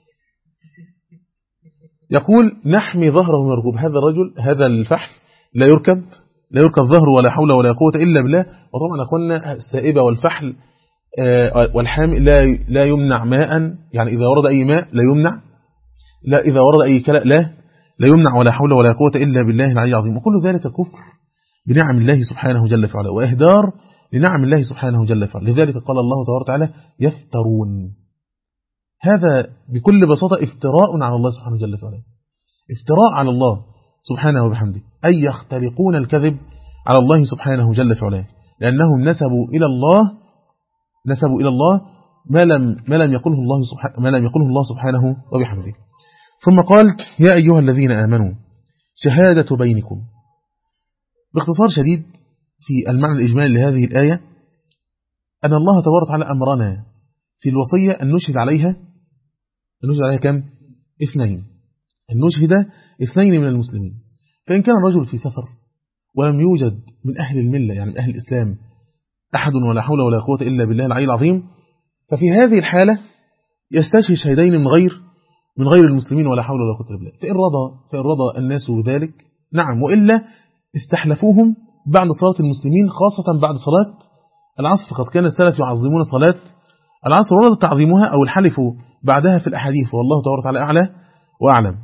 يقول نحمي ظهره من الركوب، هذا الرجل هذا الفحل لا يركب لا يركب ظهره ولا حول ولا قوة إلا بالله. وطبعا أخوانا السائبة والفحل والحام لا لا يمنع ماء، يعني إذا ورد أي ماء لا يمنع، لا إذا ورد أي كلام لا لا يمنع ولا حول ولا قوة إلا بالله العلي العظيم. وكل ذلك كفر بنعم الله سبحانه جل وعلا وإهدار لنعم الله سبحانه جل وعلا. لذلك قال الله تبارك وتعالى يفترون، هذا بكل بساطة افتراء على الله سبحانه جل وعلا، افتراء على الله سبحانه وبحمده، أي يختلقون الكذب على الله سبحانه جل وعلا، لأنهم نسبوا إلى الله نسبوا إلى الله ما لم ما لم يقله الله سبحانه ما لم يقله الله سبحانه وبحمده. ثم قال يا أيها الذين آمنوا شهادة بينكم. باختصار شديد في المعنى الإجمالي لهذه الآية أن الله تبارك وتعالى أمرنا في الوصية أن نشهد عليها أن نشهد عليها كم؟ اثنين، أن نشهد اثنين من المسلمين. فإن كان الرجل في سفر ولم يوجد من أهل الملة يعني من أهل الإسلام أحد ولا حول ولا قوة إلا بالله العلي العظيم، ففي هذه الحالة يستشهد شهدين من غير من غير المسلمين ولا حول ولا قوة إلا بالله. فإن رضى فإن رضى الناس بذلك نعم، وإلا استحلفوهم بعد صلاة المسلمين، خاصة بعد صلاة العصر، فقد كان السلف يعظمون صلاة العصر ورد تعظيمها أو الحلف بعدها في الأحاديث، والله تبارك وتعالى أعلى وأعلم.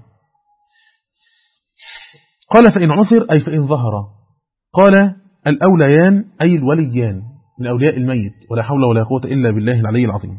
قال فإن عثر أي فإن ظهر. قال الأوليان أي الوليان من أولياء الميت ولا حول ولا قوة إلا بالله العلي العظيم.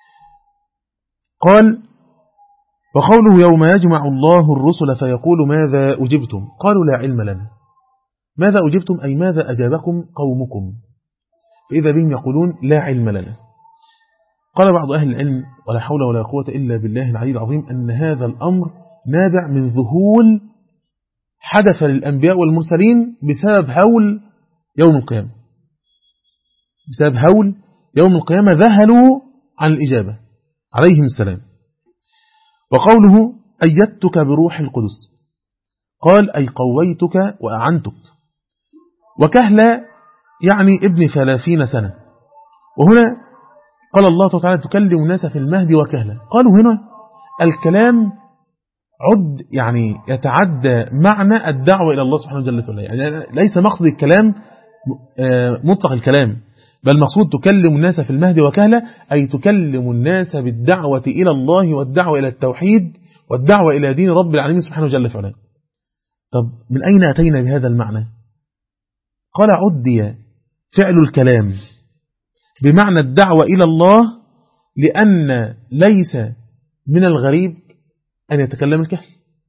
قال وقوله يوم يجمع الله الرسل فيقول ماذا أجبتم قالوا لا علم لنا. ماذا أجبتم أي ماذا أجابكم قومكم، فإذا بهم يقولون لا علم لنا. قال بعض أهل العلم ولا حول ولا قوة إلا بالله العلي العظيم أن هذا الأمر نابع من ذهول حدث للأنبياء والمرسلين بسبب هول يوم القيامة، بسبب هول يوم القيامة ذهلوا عن الإجابة عليهم السلام. وقوله أيدتك بروح القدس قال أي قويتك وأعنتك. وكهلا يعني ابن ثلاثين سنة، وهنا قال الله تعالى تكلم الناس في المهد وكهلا. قالوا هنا الكلام عد يعني يتعدى معنى الدعوة إلى الله سبحانه وتعالى، يعني ليس مقصد الكلام مطلق الكلام، بل مقصود تكلم الناس في المهد وكهلا أي تكلم الناس بالدعوة إلى الله والدعوة إلى التوحيد والدعوة إلى دين رب العالمين سبحانه وتعالى. طب من أين أتينا بهذا المعنى؟ قال عدي فعل الكلام بمعنى الدعوة إلى الله، لأن ليس من الغريب أن يتكلم الكهل.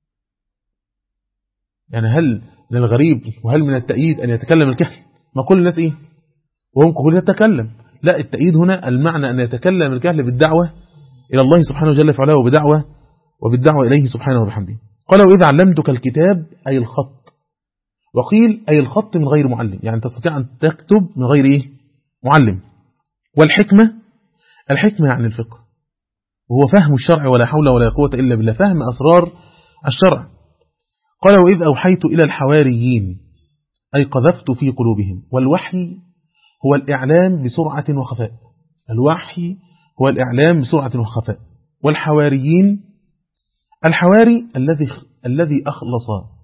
يعني هل من الغريب وهل من التأييد أن يتكلم الكهل؟ ما كل الناس إيه وهم كل يتكلم، لا، التأييد هنا المعنى أن يتكلم الكهل بالدعوة إلى الله سبحانه وجل فعلا وبدعوة وبالدعوة إليه سبحانه وبحمده. قال وإذا علمتك الكتاب أي الخط، وقيل أي الخط من غير معلم، يعني تستطيع أن تكتب من غير إيه؟ معلم. والحكمة، الحكمة يعني الفقه، وهو فهم الشرع ولا حول ولا قوة إلا بالله، فهم أسرار الشرع. قال وإذ أوحيت إلى الحواريين أي قذفت في قلوبهم. والوحي هو الإعلام بسرعة وخفاء، الوحي هو الإعلام بسرعة وخفاء. والحواريين، الحواري الذي الذي أخلص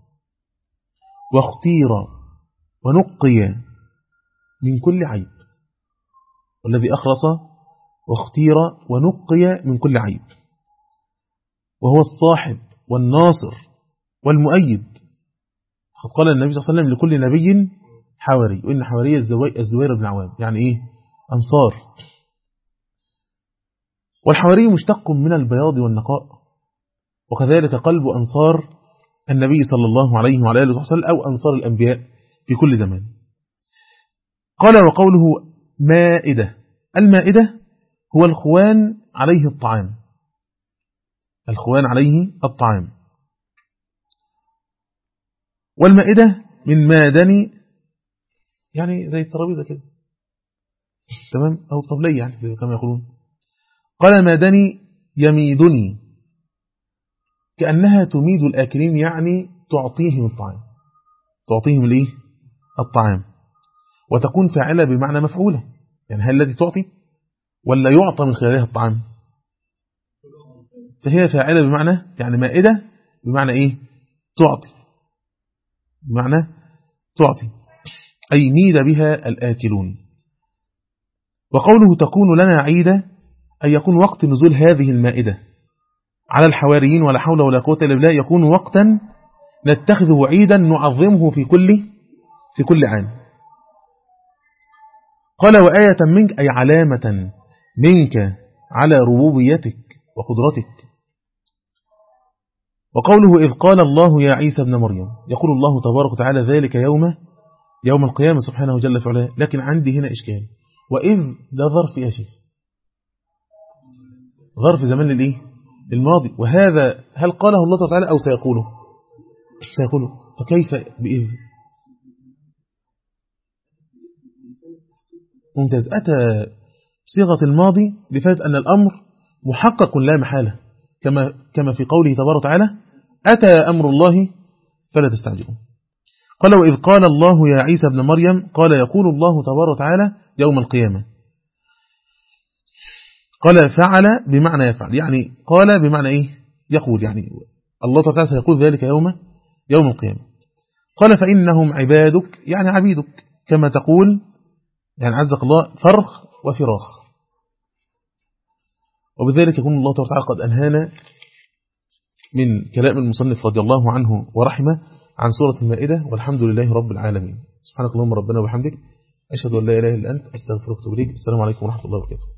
واختير ونقي من كل عيب، والذي أخلص واختير ونقي من كل عيب، وهو الصاحب والناصر والمؤيد. قد قال النبي صلى الله عليه وسلم لكل نبي حواري، وإن حواري الزبير بن عوام، يعني إيه؟ أنصار. والحواري مشتق من البياض والنقاء، وكذلك قلب أنصار النبي صلى الله عليه وعلى آله وسلم أو أنصار الأنبياء في كل زمان. قال وقوله مائدة، المائدة هو الخوان عليه الطعام، الخوان عليه الطعام. والمائدة من مادني، يعني زي الترابيزة كده، تمام، أو الطبلية يعني زي كما يقولون. قال مادني يميدني، كأنها تميد الآكلين، يعني تعطيهم الطعام، تعطيهم الإيه؟ الطعام. وتكون فاعلة بمعنى مفعولة، يعني هل الذي تعطي ولا يعطى من خلالها الطعام؟ فهي فاعلة بمعنى، يعني مائدة بمعنى إيه؟ تعطي، بمعنى تعطي، أي ميد بها الآكلون. وقوله تكون لنا عيدا، أي يكون وقت نزول هذه المائدة على الحواريين ولا حول ولا قوة إلا بالله، يكون وقتا نتخذه عيدا نعظمه في كل في كل عام. قال وآية منك، أي علامة منك على ربوبيتك وقدرتك. وقوله إذ قال الله يا عيسى ابن مريم، يقول الله تبارك وتعالى ذلك يوم يوم القيامة سبحانه جل في علاه. لكن عندي هنا إشكال، وإذ ده ظرف يا شيخ، ظرف زمان للإيه؟ الماضي، وهذا هل قاله الله تعالى أو سيقوله؟ سيقوله، فكيف بإذ؟ ممتاز. أتى صيغة الماضي لفات أن الأمر محقق لا محالة، كما كما في قوله تبارك وتعالى أتى أمر الله فلا تستعجلوا. قال وإذ قال الله يا عيسى ابن مريم، قال يقول الله تبارك وتعالى يوم القيامة. قال فعل بمعنى يفعل، يعني قال بمعنى إيه؟ يقول، يعني الله تعالى سيقول ذلك يوم يوم القيامة. قال فإنهم عبادك، يعني عبيدك، كما تقول يعني عزك الله فرخ وفراخ. وبذلك يكون الله تعالى قد أنهانا من كلام المصنف رضي الله عنه ورحمه عن سورة المائدة، والحمد لله رب العالمين. سبحانك اللهم ربنا وبحمدك، أشهد أن لا إله إلا أنت، أستغفرك وأتوب إليك. السلام عليكم ورحمة الله وبركاته.